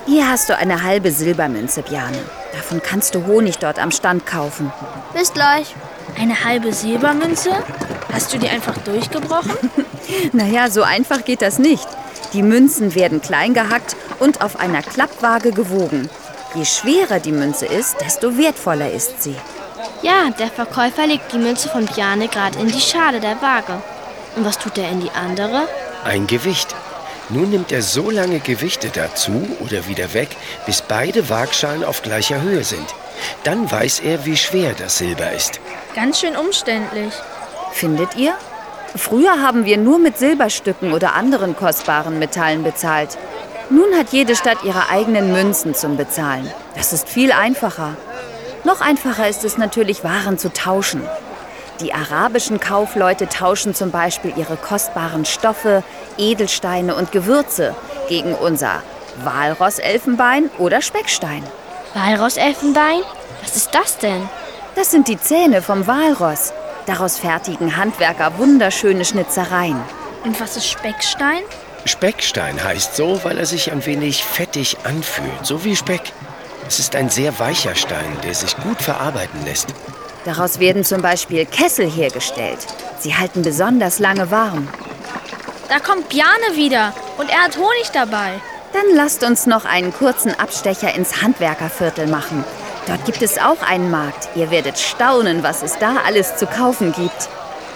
Hier hast du eine halbe Silbermünze, Bjarne. Davon kannst du Honig dort am Stand kaufen. Bis gleich. Eine halbe Silbermünze? Hast du die einfach durchgebrochen? Naja, so einfach geht das nicht. Die Münzen werden klein gehackt und auf einer Klappwaage gewogen. Je schwerer die Münze ist, desto wertvoller ist sie. Ja, der Verkäufer legt die Münze von Bjarne gerade in die Schale der Waage. Und was tut er in die andere? Ein Gewicht. Nun nimmt er so lange Gewichte dazu oder wieder weg, bis beide Waagschalen auf gleicher Höhe sind. Dann weiß er, wie schwer das Silber ist. Ganz schön umständlich. Findet ihr? Früher haben wir nur mit Silberstücken oder anderen kostbaren Metallen bezahlt. Nun hat jede Stadt ihre eigenen Münzen zum Bezahlen. Das ist viel einfacher. Noch einfacher ist es natürlich, Waren zu tauschen. Die arabischen Kaufleute tauschen zum Beispiel ihre kostbaren Stoffe, Edelsteine und Gewürze gegen unser Walrosselfenbein oder Speckstein. Walrosselfenbein? Was ist das denn? Das sind die Zähne vom Walross. Daraus fertigen Handwerker wunderschöne Schnitzereien. Und was ist Speckstein? Speckstein heißt so, weil er sich ein wenig fettig anfühlt, so wie Speck. Es ist ein sehr weicher Stein, der sich gut verarbeiten lässt. Daraus werden zum Beispiel Kessel hergestellt. Sie halten besonders lange warm. Da kommt Bjarne wieder und er hat Honig dabei. Dann lasst uns noch einen kurzen Abstecher ins Handwerkerviertel machen. Dort gibt es auch einen Markt. Ihr werdet staunen, was es da alles zu kaufen gibt.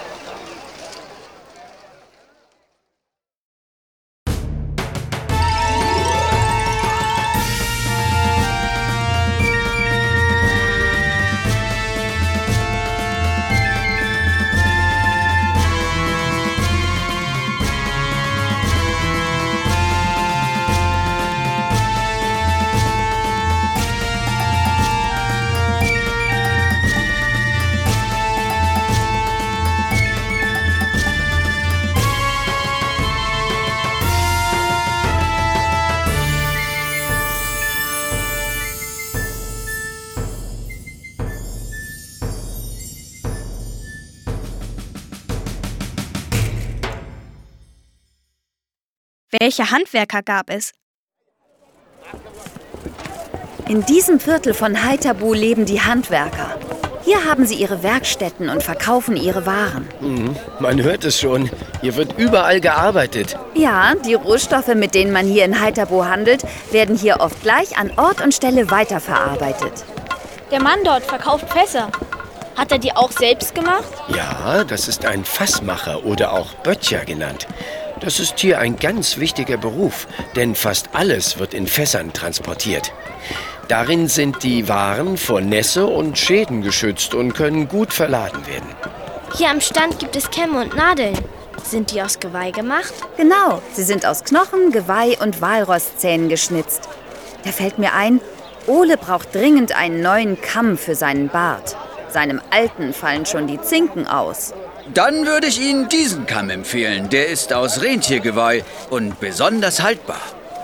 Welche Handwerker gab es? In diesem Viertel von Haithabu leben die Handwerker. Hier haben sie ihre Werkstätten und verkaufen ihre Waren. Mhm, man hört es schon. Hier wird überall gearbeitet. Ja, die Rohstoffe, mit denen man hier in Haithabu handelt, werden hier oft gleich an Ort und Stelle weiterverarbeitet. Der Mann dort verkauft Fässer. Hat er die auch selbst gemacht? Ja, das ist ein Fassmacher oder auch Böttcher genannt. Das ist hier ein ganz wichtiger Beruf, denn fast alles wird in Fässern transportiert. Darin sind die Waren vor Nässe und Schäden geschützt und können gut verladen werden. Hier am Stand gibt es Kämme und Nadeln. Sind die aus Geweih gemacht? Genau, sie sind aus Knochen, Geweih und Walrosszähnen geschnitzt. Da fällt mir ein, Ole braucht dringend einen neuen Kamm für seinen Bart. Seinem alten fallen schon die Zinken aus. Dann würde ich Ihnen diesen Kamm empfehlen. Der ist aus Rentiergeweih und besonders haltbar.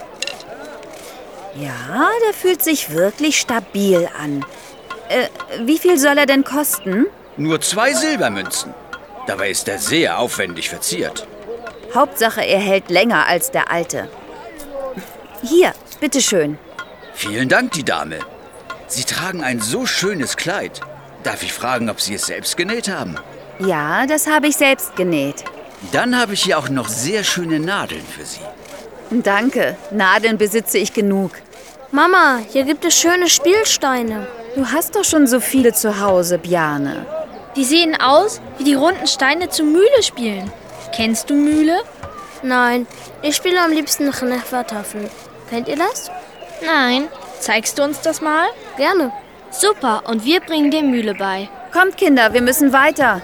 Ja, der fühlt sich wirklich stabil an. Äh, wie viel soll er denn kosten? Nur zwei Silbermünzen. Dabei ist er sehr aufwendig verziert. Hauptsache, er hält länger als der alte. Hier, bitteschön. Vielen Dank, die Dame. Sie tragen ein so schönes Kleid. Darf ich fragen, ob Sie es selbst genäht haben? Ja, das habe ich selbst genäht. Dann habe ich hier auch noch sehr schöne Nadeln für Sie. Danke, Nadeln besitze ich genug. Mama, hier gibt es schöne Spielsteine. Du hast doch schon so viele zu Hause, Bjarne. Die sehen aus, wie die runden Steine zur Mühle spielen. Kennst du Mühle? Nein, ich spiele am liebsten Kneffertafel. Kennt ihr das? Nein. Zeigst du uns das mal? Gerne. Super, und wir bringen dir Mühle bei. Kommt, Kinder, wir müssen weiter.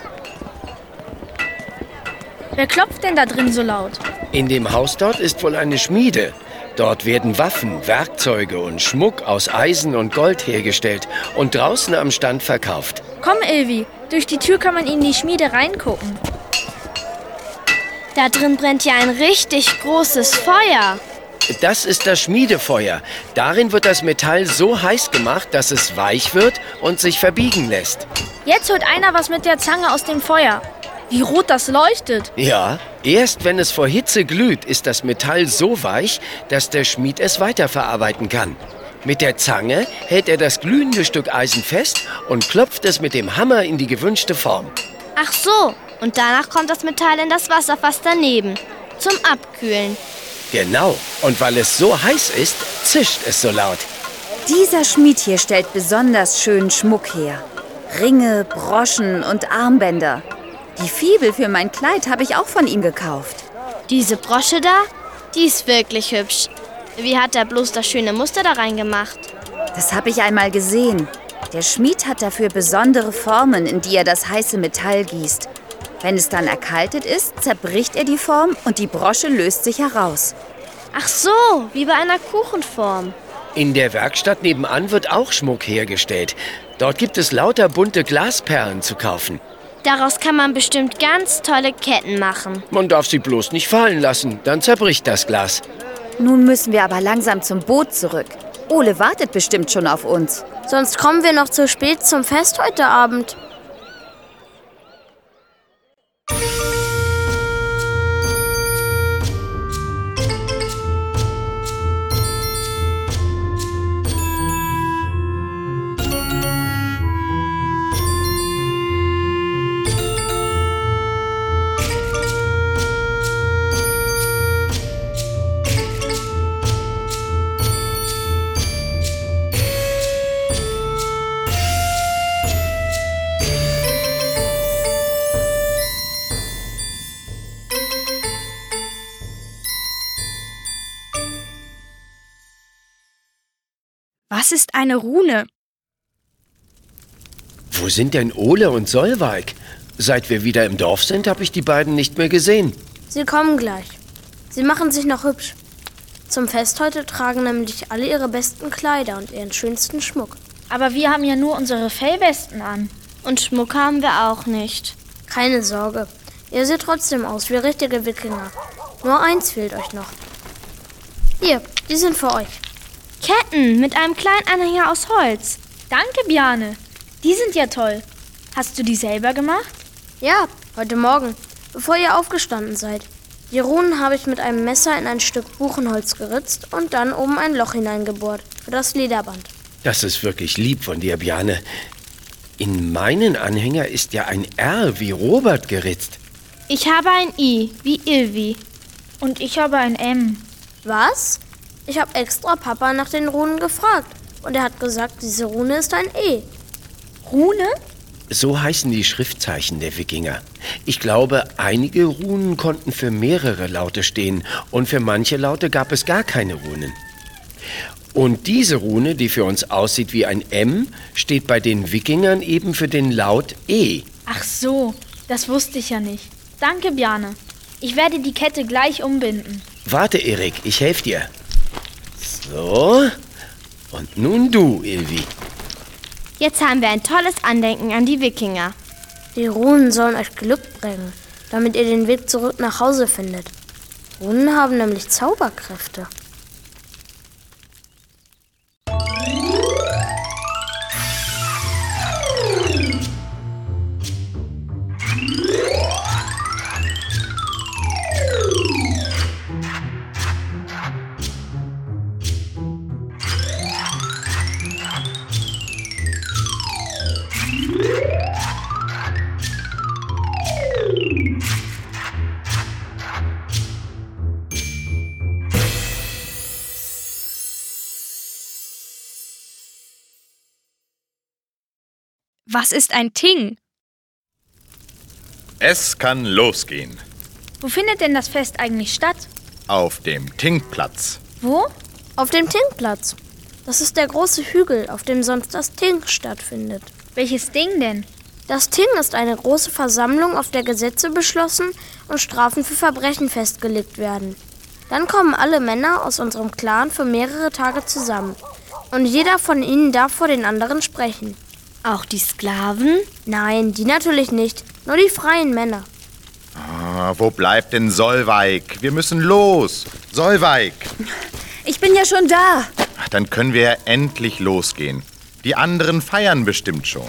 Wer klopft denn da drin so laut? In dem Haus dort ist wohl eine Schmiede. Dort werden Waffen, Werkzeuge und Schmuck aus Eisen und Gold hergestellt und draußen am Stand verkauft. Komm, Ilvi, durch die Tür kann man in die Schmiede reingucken. Da drin brennt ja ein richtig großes Feuer. Das ist das Schmiedefeuer. Darin wird das Metall so heiß gemacht, dass es weich wird und sich verbiegen lässt. Jetzt holt einer was mit der Zange aus dem Feuer. Wie rot das leuchtet. Ja, Erst wenn es vor Hitze glüht, ist das Metall so weich, dass der Schmied es weiterverarbeiten kann. Mit der Zange hält er das glühende Stück Eisen fest und klopft es mit dem Hammer in die gewünschte Form. Ach so, und danach kommt das Metall in das Wasserfass daneben, zum Abkühlen. Genau, und weil es so heiß ist, zischt es so laut. Dieser Schmied hier stellt besonders schönen Schmuck her. Ringe, Broschen und Armbänder. Die Fibel für mein Kleid habe ich auch von ihm gekauft. Diese Brosche da, die ist wirklich hübsch. Wie hat er bloß das schöne Muster da reingemacht? Das habe ich einmal gesehen. Der Schmied hat dafür besondere Formen, in die er das heiße Metall gießt. Wenn es dann erkaltet ist, zerbricht er die Form und die Brosche löst sich heraus. Ach so, wie bei einer Kuchenform. In der Werkstatt nebenan wird auch Schmuck hergestellt. Dort gibt es lauter bunte Glasperlen zu kaufen. Daraus kann man bestimmt ganz tolle Ketten machen. Man darf sie bloß nicht fallen lassen, dann zerbricht das Glas. Nun müssen wir aber langsam zum Boot zurück. Ole wartet bestimmt schon auf uns. Sonst kommen wir noch zu spät zum Fest heute Abend. Was ist eine Rune? Wo sind denn Ole und Solveig? Seit wir wieder im Dorf sind, habe ich die beiden nicht mehr gesehen. Sie kommen gleich. Sie machen sich noch hübsch. Zum Fest heute tragen nämlich alle ihre besten Kleider und ihren schönsten Schmuck. Aber wir haben ja nur unsere Fellwesten an. Und Schmuck haben wir auch nicht. Keine Sorge. Ihr seht trotzdem aus wie richtige Wikinger. Nur eins fehlt euch noch. Hier, die sind für euch. Ketten mit einem kleinen Anhänger aus Holz. Danke, Bjarne. Die sind ja toll. Hast du die selber gemacht? Ja, heute Morgen, bevor ihr aufgestanden seid. Die Runen habe ich mit einem Messer in ein Stück Buchenholz geritzt und dann oben ein Loch hineingebohrt für das Lederband. Das ist wirklich lieb von dir, Bjarne. In meinen Anhänger ist ja ein R wie Robert geritzt. Ich habe ein I wie Ilvi. Und ich habe ein M. Was? Ich habe extra Papa nach den Runen gefragt. Und er hat gesagt, diese Rune ist ein E. Rune? So heißen die Schriftzeichen der Wikinger. Ich glaube, einige Runen konnten für mehrere Laute stehen und für manche Laute gab es gar keine Runen. Und diese Rune, die für uns aussieht wie ein M, steht bei den Wikingern eben für den Laut E. Ach so, das wusste ich ja nicht. Danke, Bjarne. Ich werde die Kette gleich umbinden. Warte, Erik, ich helfe dir. So, und nun du, Ilvi. Jetzt haben wir ein tolles Andenken an die Wikinger. Die Runen sollen euch Glück bringen, damit ihr den Weg zurück nach Hause findet. Runen haben nämlich Zauberkräfte. Was ist ein Ting? Es kann losgehen. Wo findet denn das Fest eigentlich statt? Auf dem Tingplatz. Wo? Auf dem Tingplatz. Das ist der große Hügel, auf dem sonst das Ting stattfindet. Welches Ding denn? Das Ting ist eine große Versammlung, auf der Gesetze beschlossen und Strafen für Verbrechen festgelegt werden. Dann kommen alle Männer aus unserem Clan für mehrere Tage zusammen. Und jeder von ihnen darf vor den anderen sprechen. Auch die Sklaven? Nein, die natürlich nicht. Nur die freien Männer. Ah, wo bleibt denn Solveig? Wir müssen los. Solveig! Ich bin ja schon da. Dann können wir endlich losgehen. Die anderen feiern bestimmt schon.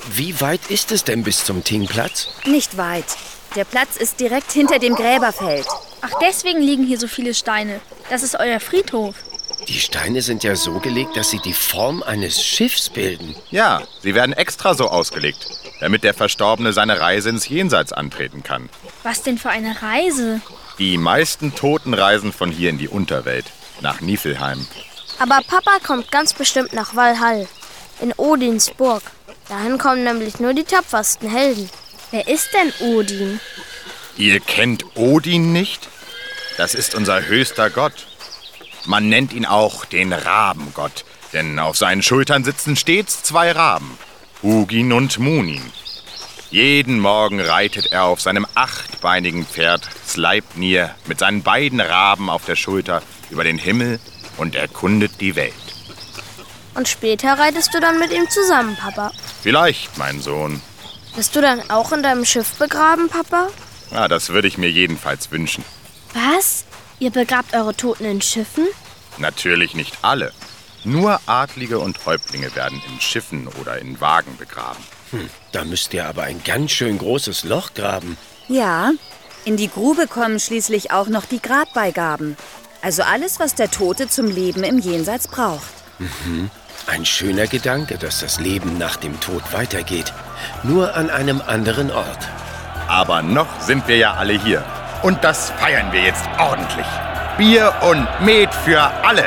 Wie weit ist es denn bis zum Tingplatz? Nicht weit. Der Platz ist direkt hinter dem Gräberfeld. Ach, deswegen liegen hier so viele Steine. Das ist euer Friedhof. Die Steine sind ja so gelegt, dass sie die Form eines Schiffs bilden. Ja, sie werden extra so ausgelegt, damit der Verstorbene seine Reise ins Jenseits antreten kann. Was denn für eine Reise? Die meisten Toten reisen von hier in die Unterwelt, nach Niflheim. Aber Papa kommt ganz bestimmt nach Valhall, in Odins Burg. Dahin kommen nämlich nur die tapfersten Helden. Wer ist denn Odin? Ihr kennt Odin nicht? Das ist unser höchster Gott. Man nennt ihn auch den Rabengott, denn auf seinen Schultern sitzen stets zwei Raben, Hugin und Munin. Jeden Morgen reitet er auf seinem achtbeinigen Pferd Sleipnir mit seinen beiden Raben auf der Schulter über den Himmel und erkundet die Welt. Und später reitest du dann mit ihm zusammen, Papa? Vielleicht, mein Sohn. Bist du dann auch in deinem Schiff begraben, Papa? Ja, das würde ich mir jedenfalls wünschen. Was? Ihr begrabt eure Toten in Schiffen? Natürlich nicht alle. Nur Adlige und Häuptlinge werden in Schiffen oder in Wagen begraben. Hm, da müsst ihr aber ein ganz schön großes Loch graben. Ja, in die Grube kommen schließlich auch noch die Grabbeigaben. Also alles, was der Tote zum Leben im Jenseits braucht. Mhm. Ein schöner Gedanke, dass das Leben nach dem Tod weitergeht. Nur an einem anderen Ort. Aber noch sind wir ja alle hier. Und das feiern wir jetzt ordentlich. Bier und Met für alle.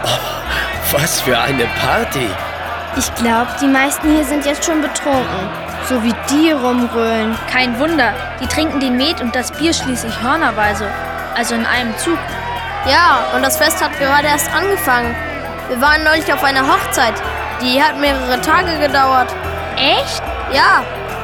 Oh, was für eine Party. Ich glaube, die meisten hier sind jetzt schon betrunken. So wie die rumröhlen. Kein Wunder. Die trinken den Met und das Bier schließlich hörnerweise. Also in einem Zug. Ja, und das Fest hat gerade erst angefangen. Wir waren neulich auf einer Hochzeit. Die hat mehrere Tage gedauert. Echt? Ja.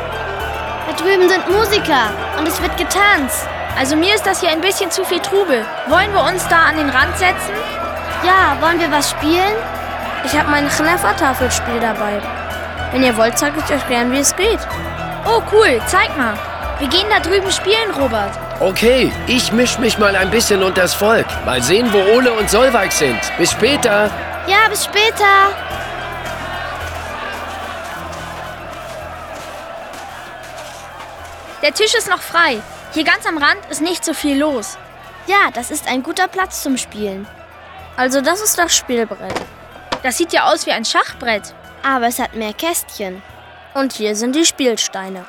Da drüben sind Musiker und es wird getanzt. Also mir ist das hier ein bisschen zu viel Trubel. Wollen wir uns da an den Rand setzen? Ja, wollen wir was spielen? Ich habe mein Kneffer-Tafelspiel dabei. Wenn ihr wollt, zeige ich euch gern, wie es geht. Oh, cool. Zeig mal. Wir gehen da drüben spielen, Robert. Okay, ich misch mich mal ein bisschen unters Volk. Mal sehen, wo Ole und Solveig sind. Bis später. Ja, bis später. Der Tisch ist noch frei. Hier ganz am Rand ist nicht so viel los. Ja, das ist ein guter Platz zum Spielen. Also das ist das Spielbrett. Das sieht ja aus wie ein Schachbrett. Aber es hat mehr Kästchen. Und hier sind die Spielsteine.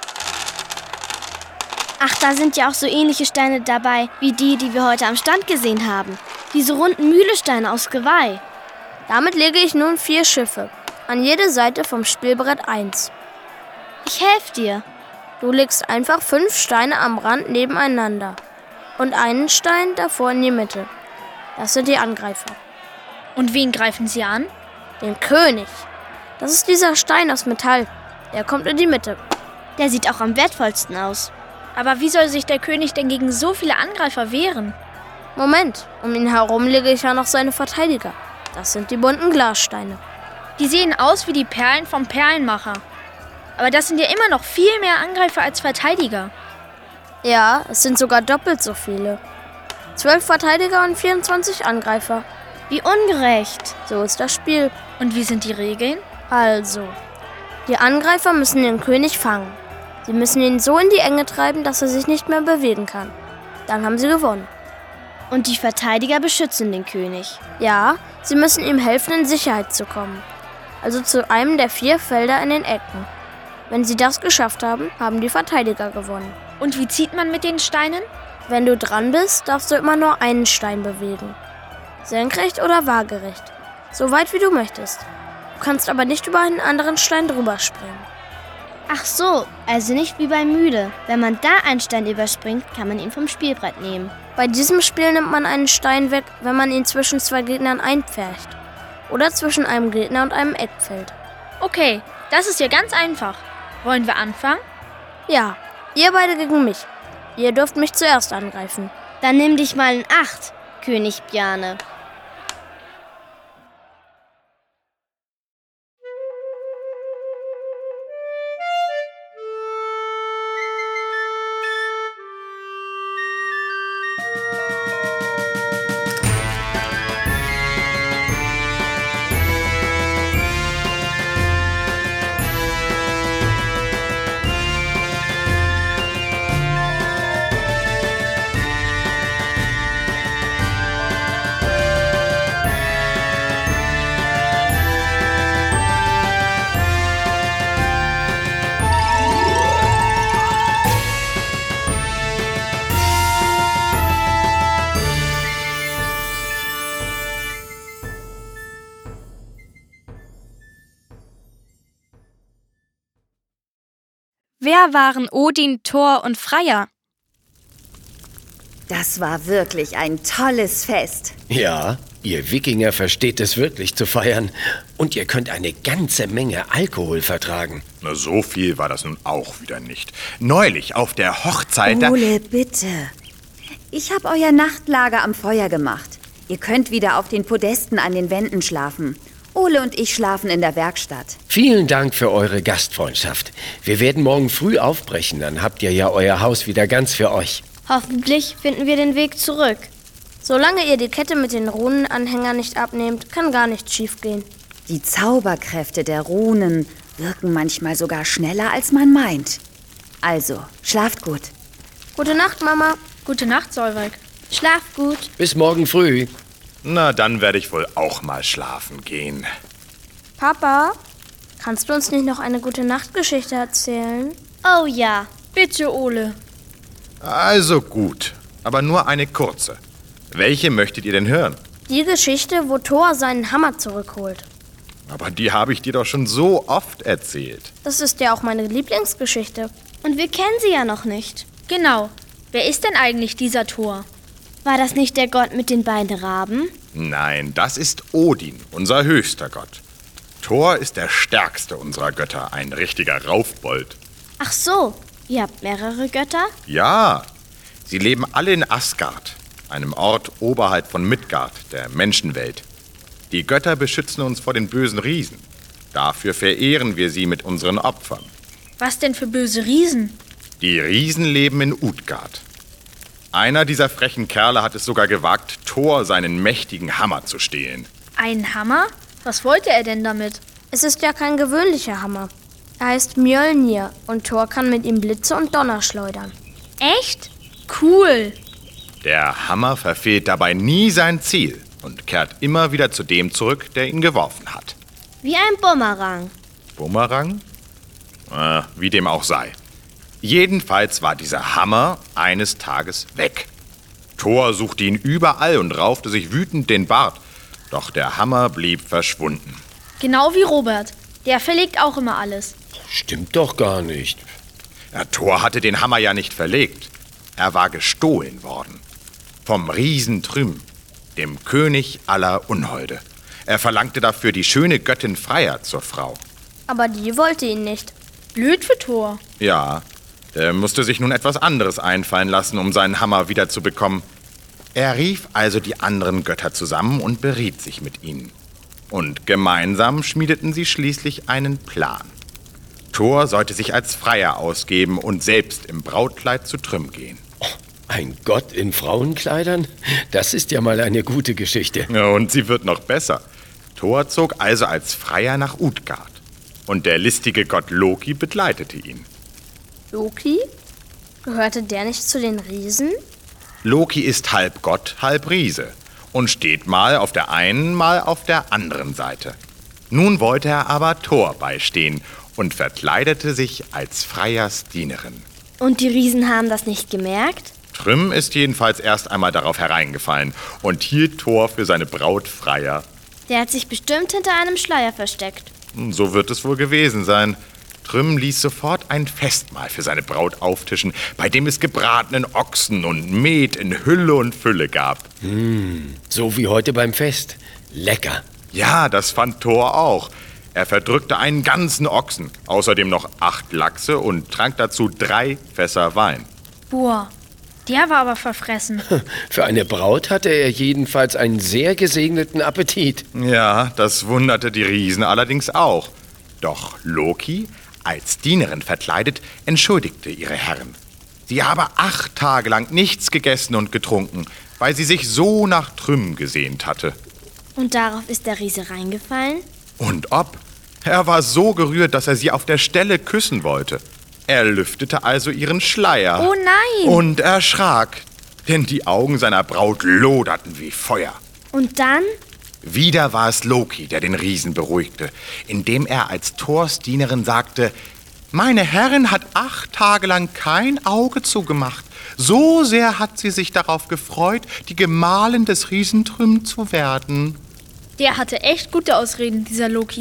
Ach, da sind ja auch so ähnliche Steine dabei, wie die, die wir heute am Stand gesehen haben. Diese runden Mühlesteine aus Geweih. Damit lege ich nun vier Schiffe. An jede Seite vom Spielbrett eins. Ich helfe dir. Du legst einfach fünf Steine am Rand nebeneinander. Und einen Stein davor in die Mitte. Das sind die Angreifer. Und wen greifen sie an? Den König. Das ist dieser Stein aus Metall. Der kommt in die Mitte. Der sieht auch am wertvollsten aus. Aber wie soll sich der König denn gegen so viele Angreifer wehren? Moment, um ihn herum lege ich ja noch seine Verteidiger. Das sind die bunten Glassteine. Die sehen aus wie die Perlen vom Perlenmacher. Aber das sind ja immer noch viel mehr Angreifer als Verteidiger. Ja, es sind sogar doppelt so viele. Zwölf Verteidiger und vierundzwanzig Angreifer. Wie ungerecht. So ist das Spiel. Und wie sind die Regeln? Also, die Angreifer müssen den König fangen. Sie müssen ihn so in die Enge treiben, dass er sich nicht mehr bewegen kann. Dann haben sie gewonnen. Und die Verteidiger beschützen den König. Ja, sie müssen ihm helfen, in Sicherheit zu kommen. Also zu einem der vier Felder in den Ecken. Wenn sie das geschafft haben, haben die Verteidiger gewonnen. Und wie zieht man mit den Steinen? Wenn du dran bist, darfst du immer nur einen Stein bewegen. Senkrecht oder waagerecht. So weit wie du möchtest. Du kannst aber nicht über einen anderen Stein drüber springen. Ach so, also nicht wie bei Mühle. Wenn man da einen Stein überspringt, kann man ihn vom Spielbrett nehmen. Bei diesem Spiel nimmt man einen Stein weg, wenn man ihn zwischen zwei Gegnern einpfercht. Oder zwischen einem Gegner und einem Eckfeld. Okay, das ist ja ganz einfach. Wollen wir anfangen? Ja, ihr beide gegen mich. Ihr dürft mich zuerst angreifen. Dann nimm dich mal in Acht, König Bjarne. Wer waren Odin, Thor und Freya? Das war wirklich ein tolles Fest. Ja, ihr Wikinger versteht es wirklich zu feiern. Und ihr könnt eine ganze Menge Alkohol vertragen. Na, so viel war das nun auch wieder nicht. Neulich auf der Hochzeit... da- Ole, bitte. Ich habe euer Nachtlager am Feuer gemacht. Ihr könnt wieder auf den Podesten an den Wänden schlafen. Ole und ich schlafen in der Werkstatt. Vielen Dank für eure Gastfreundschaft. Wir werden morgen früh aufbrechen, dann habt ihr ja euer Haus wieder ganz für euch. Hoffentlich finden wir den Weg zurück. Solange ihr die Kette mit den Runenanhängern nicht abnehmt, kann gar nichts schiefgehen. Die Zauberkräfte der Runen wirken manchmal sogar schneller, als man meint. Also, schlaft gut. Gute Nacht, Mama. Gute Nacht, Solveig. Schlaf gut. Bis morgen früh. Na, dann werde ich wohl auch mal schlafen gehen. Papa, kannst du uns nicht noch eine gute Nachtgeschichte erzählen? Oh ja, bitte, Ole. Also gut, aber nur eine kurze. Welche möchtet ihr denn hören? Die Geschichte, wo Thor seinen Hammer zurückholt. Aber die habe ich dir doch schon so oft erzählt. Das ist ja auch meine Lieblingsgeschichte. Und wir kennen sie ja noch nicht. Genau. Wer ist denn eigentlich dieser Thor? War das nicht der Gott mit den beiden Raben? Nein, das ist Odin, unser höchster Gott. Thor ist der stärkste unserer Götter, ein richtiger Raufbold. Ach so, ihr habt mehrere Götter? Ja, sie leben alle in Asgard, einem Ort oberhalb von Midgard, der Menschenwelt. Die Götter beschützen uns vor den bösen Riesen. Dafür verehren wir sie mit unseren Opfern. Was denn für böse Riesen? Die Riesen leben in Utgard. Einer dieser frechen Kerle hat es sogar gewagt, Thor seinen mächtigen Hammer zu stehlen. Ein Hammer? Was wollte er denn damit? Es ist ja kein gewöhnlicher Hammer. Er heißt Mjölnir und Thor kann mit ihm Blitze und Donner schleudern. Echt? Cool. Der Hammer verfehlt dabei nie sein Ziel und kehrt immer wieder zu dem zurück, der ihn geworfen hat. Wie ein Bumerang. Bumerang? Äh, wie dem auch sei. Jedenfalls war dieser Hammer eines Tages weg. Thor suchte ihn überall und raufte sich wütend den Bart. Doch der Hammer blieb verschwunden. Genau wie Robert. Der verlegt auch immer alles. Stimmt doch gar nicht. Ja, Thor hatte den Hammer ja nicht verlegt. Er war gestohlen worden. Vom Riesen Trym, dem König aller Unholde. Er verlangte dafür die schöne Göttin Freya zur Frau. Aber die wollte ihn nicht. Blöd für Thor. Ja, der musste sich nun etwas anderes einfallen lassen, um seinen Hammer wiederzubekommen. Er rief also die anderen Götter zusammen und beriet sich mit ihnen. Und gemeinsam schmiedeten sie schließlich einen Plan. Thor sollte sich als Freya ausgeben und selbst im Brautkleid zu Trym gehen. Oh, ein Gott in Frauenkleidern? Das ist ja mal eine gute Geschichte. Ja, und sie wird noch besser. Thor zog also als Freya nach Utgard. Und der listige Gott Loki begleitete ihn. Loki? Gehörte der nicht zu den Riesen? Loki ist halb Gott, halb Riese und steht mal auf der einen, mal auf der anderen Seite. Nun wollte er aber Thor beistehen und verkleidete sich als Freyas Dienerin. Und die Riesen haben das nicht gemerkt? Trym ist jedenfalls erst einmal darauf hereingefallen und hielt Thor für seine Braut Freya. Der hat sich bestimmt hinter einem Schleier versteckt. So wird es wohl gewesen sein. Trym ließ sofort ein Festmahl für seine Braut auftischen, bei dem es gebratenen Ochsen und Met in Hülle und Fülle gab. Hm, so wie heute beim Fest. Lecker. Ja, das fand Thor auch. Er verdrückte einen ganzen Ochsen, außerdem noch acht Lachse und trank dazu drei Fässer Wein. Boah, der war aber verfressen. Für eine Braut hatte er jedenfalls einen sehr gesegneten Appetit. Ja, das wunderte die Riesen allerdings auch. Doch Loki, als Dienerin verkleidet, entschuldigte ihre Herren. Sie habe acht Tage lang nichts gegessen und getrunken, weil sie sich so nach Trüm gesehnt hatte. Und darauf ist der Riese reingefallen? Und ob? Er war so gerührt, dass er sie auf der Stelle küssen wollte. Er lüftete also ihren Schleier. Oh nein! Und erschrak, denn die Augen seiner Braut loderten wie Feuer. Und dann? Wieder war es Loki, der den Riesen beruhigte, indem er als Thors Dienerin sagte: Meine Herrin hat acht Tage lang kein Auge zugemacht. So sehr hat sie sich darauf gefreut, die Gemahlin des Riesen Trym zu werden. Der hatte echt gute Ausreden, dieser Loki.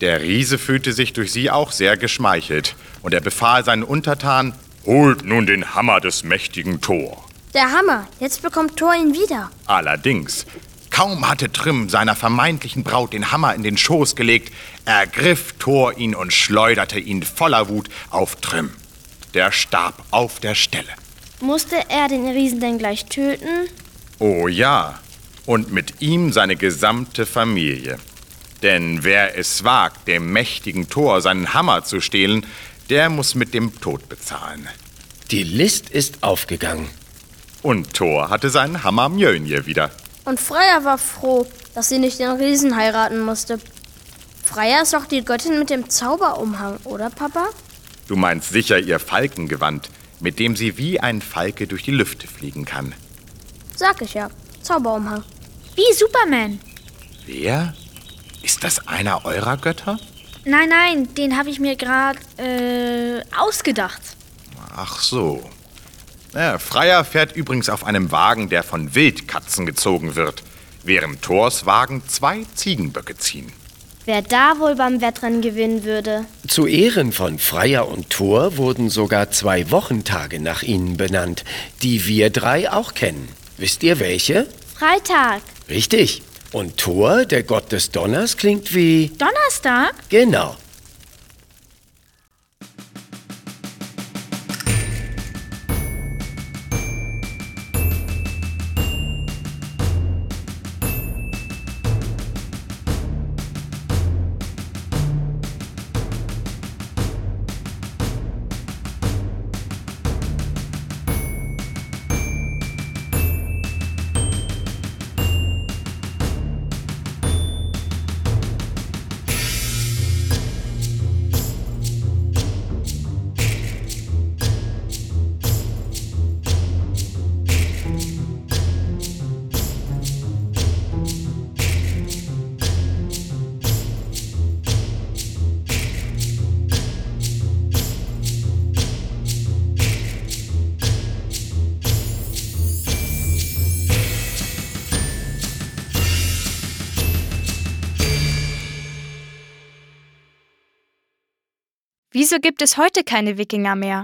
Der Riese fühlte sich durch sie auch sehr geschmeichelt und er befahl seinen Untertanen: Holt nun den Hammer des mächtigen Thor. Der Hammer, jetzt bekommt Thor ihn wieder. Allerdings, kaum hatte Thrym seiner vermeintlichen Braut den Hammer in den Schoß gelegt, ergriff Thor ihn und schleuderte ihn voller Wut auf Thrym. Der starb auf der Stelle. Musste er den Riesen denn gleich töten? Oh ja, und mit ihm seine gesamte Familie. Denn wer es wagt, dem mächtigen Thor seinen Hammer zu stehlen, der muss mit dem Tod bezahlen. Die List ist aufgegangen. Und Thor hatte seinen Hammer Mjölnir wieder. Und Freya war froh, dass sie nicht den Riesen heiraten musste. Freya ist doch die Göttin mit dem Zauberumhang, oder Papa? Du meinst sicher ihr Falkengewand, mit dem sie wie ein Falke durch die Lüfte fliegen kann. Sag ich ja, Zauberumhang. Wie Superman. Wer? Ist das einer eurer Götter? Nein, nein, den habe ich mir gerade äh, ausgedacht. Ach so. Ja, Freya fährt übrigens auf einem Wagen, der von Wildkatzen gezogen wird, während Thors Wagen zwei Ziegenböcke ziehen. Wer da wohl beim Wettrennen gewinnen würde? Zu Ehren von Freya und Thor wurden sogar zwei Wochentage nach ihnen benannt, die wir drei auch kennen. Wisst ihr welche? Freitag. Richtig. Und Thor, der Gott des Donners, klingt wie... Donnerstag? Genau. Wieso gibt es heute keine Wikinger mehr?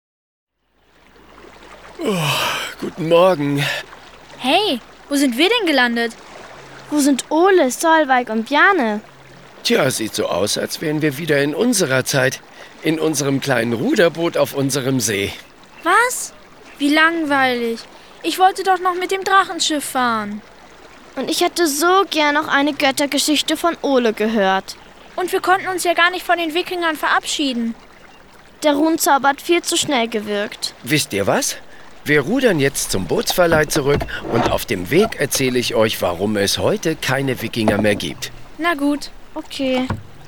Oh, guten Morgen. Hey, wo sind wir denn gelandet? Wo sind Ole, Solveig und Bjarne? Tja, sieht so aus, als wären wir wieder in unserer Zeit. In unserem kleinen Ruderboot auf unserem See. Was? Wie langweilig. Ich wollte doch noch mit dem Drachenschiff fahren. Und ich hätte so gern noch eine Göttergeschichte von Ole gehört. Und wir konnten uns ja gar nicht von den Wikingern verabschieden. Der Runenzauber hat viel zu schnell gewirkt. Wisst ihr was? Wir rudern jetzt zum Bootsverleih zurück und auf dem Weg erzähle ich euch, warum es heute keine Wikinger mehr gibt. Na gut. Okay.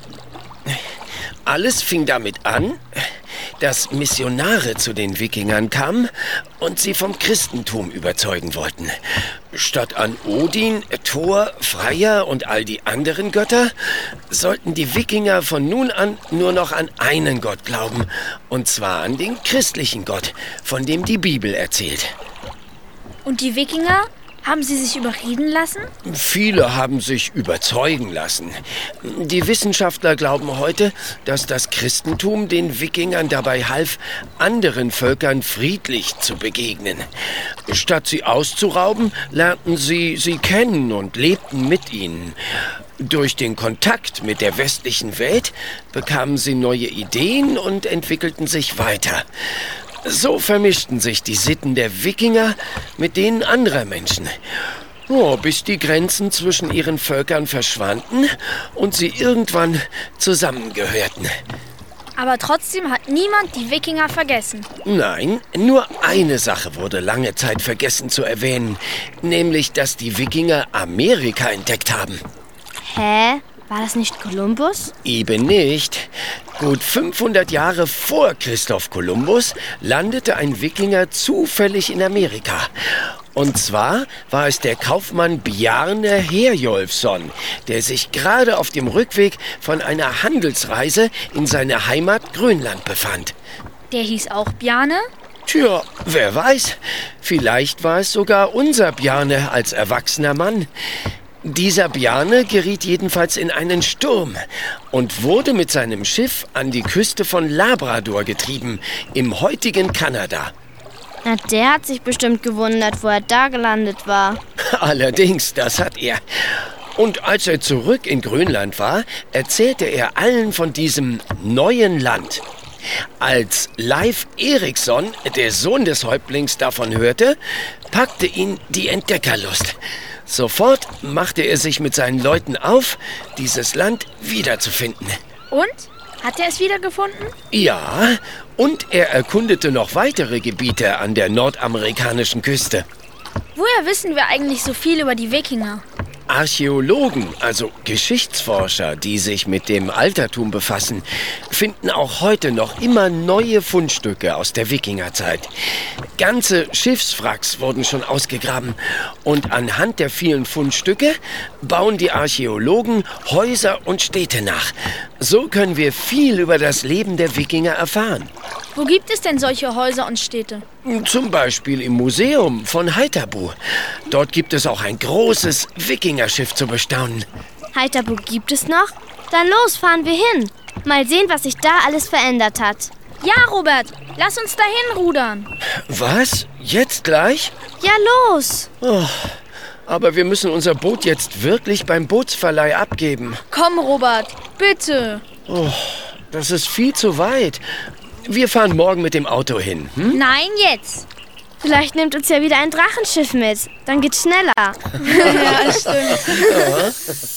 Alles fing damit an, dass Missionare zu den Wikingern kamen und sie vom Christentum überzeugen wollten. Statt an Odin, Thor, Freya und all die anderen Götter, sollten die Wikinger von nun an nur noch an einen Gott glauben. Und zwar an den christlichen Gott, von dem die Bibel erzählt. Und die Wikinger? Haben sie sich überreden lassen? Viele haben sich überzeugen lassen. Die Wissenschaftler glauben heute, dass das Christentum den Wikingern dabei half, anderen Völkern friedlich zu begegnen. Statt sie auszurauben, lernten sie sie kennen und lebten mit ihnen. Durch den Kontakt mit der westlichen Welt bekamen sie neue Ideen und entwickelten sich weiter. So vermischten sich die Sitten der Wikinger mit denen anderer Menschen. Oh, bis die Grenzen zwischen ihren Völkern verschwanden und sie irgendwann zusammengehörten. Aber trotzdem hat niemand die Wikinger vergessen. Nein, nur eine Sache wurde lange Zeit vergessen zu erwähnen, nämlich, dass die Wikinger Amerika entdeckt haben. Hä? War das nicht Kolumbus? Eben nicht. Gut fünfhundert Jahre vor Christoph Kolumbus landete ein Wikinger zufällig in Amerika. Und zwar war es der Kaufmann Bjarne Herjolfsson, der sich gerade auf dem Rückweg von einer Handelsreise in seine Heimat Grönland befand. Der hieß auch Bjarne? Tja, wer weiß. Vielleicht war es sogar unser Bjarne als erwachsener Mann. Dieser Bjarne geriet jedenfalls in einen Sturm und wurde mit seinem Schiff an die Küste von Labrador getrieben, im heutigen Kanada. Na, der hat sich bestimmt gewundert, wo er da gelandet war. Allerdings, das hat er. Und als er zurück in Grönland war, erzählte er allen von diesem neuen Land. Als Leif Eriksson, der Sohn des Häuptlings, davon hörte, packte ihn die Entdeckerlust. Sofort machte er sich mit seinen Leuten auf, dieses Land wiederzufinden. Und? Hat er es wiedergefunden? Ja, und er erkundete noch weitere Gebiete an der nordamerikanischen Küste. Woher wissen wir eigentlich so viel über die Wikinger? Archäologen, also Geschichtsforscher, die sich mit dem Altertum befassen, finden auch heute noch immer neue Fundstücke aus der Wikingerzeit. Ganze Schiffswracks wurden schon ausgegraben und anhand der vielen Fundstücke bauen die Archäologen Häuser und Städte nach. So können wir viel über das Leben der Wikinger erfahren. Wo gibt es denn solche Häuser und Städte? Zum Beispiel im Museum von Haithabu. Dort gibt es auch ein großes Wikingerschiff zu bestaunen. Haithabu gibt es noch? Dann los, fahren wir hin. Mal sehen, was sich da alles verändert hat. Ja, Robert, lass uns dahin rudern. Was? Jetzt gleich? Ja, los. Oh, aber wir müssen unser Boot jetzt wirklich beim Bootsverleih abgeben. Komm, Robert, bitte. Oh, das ist viel zu weit. Wir fahren morgen mit dem Auto hin. Hm? Nein, jetzt. Vielleicht nimmt uns ja wieder ein Drachenschiff mit. Dann geht's schneller. Ja, stimmt. Ja.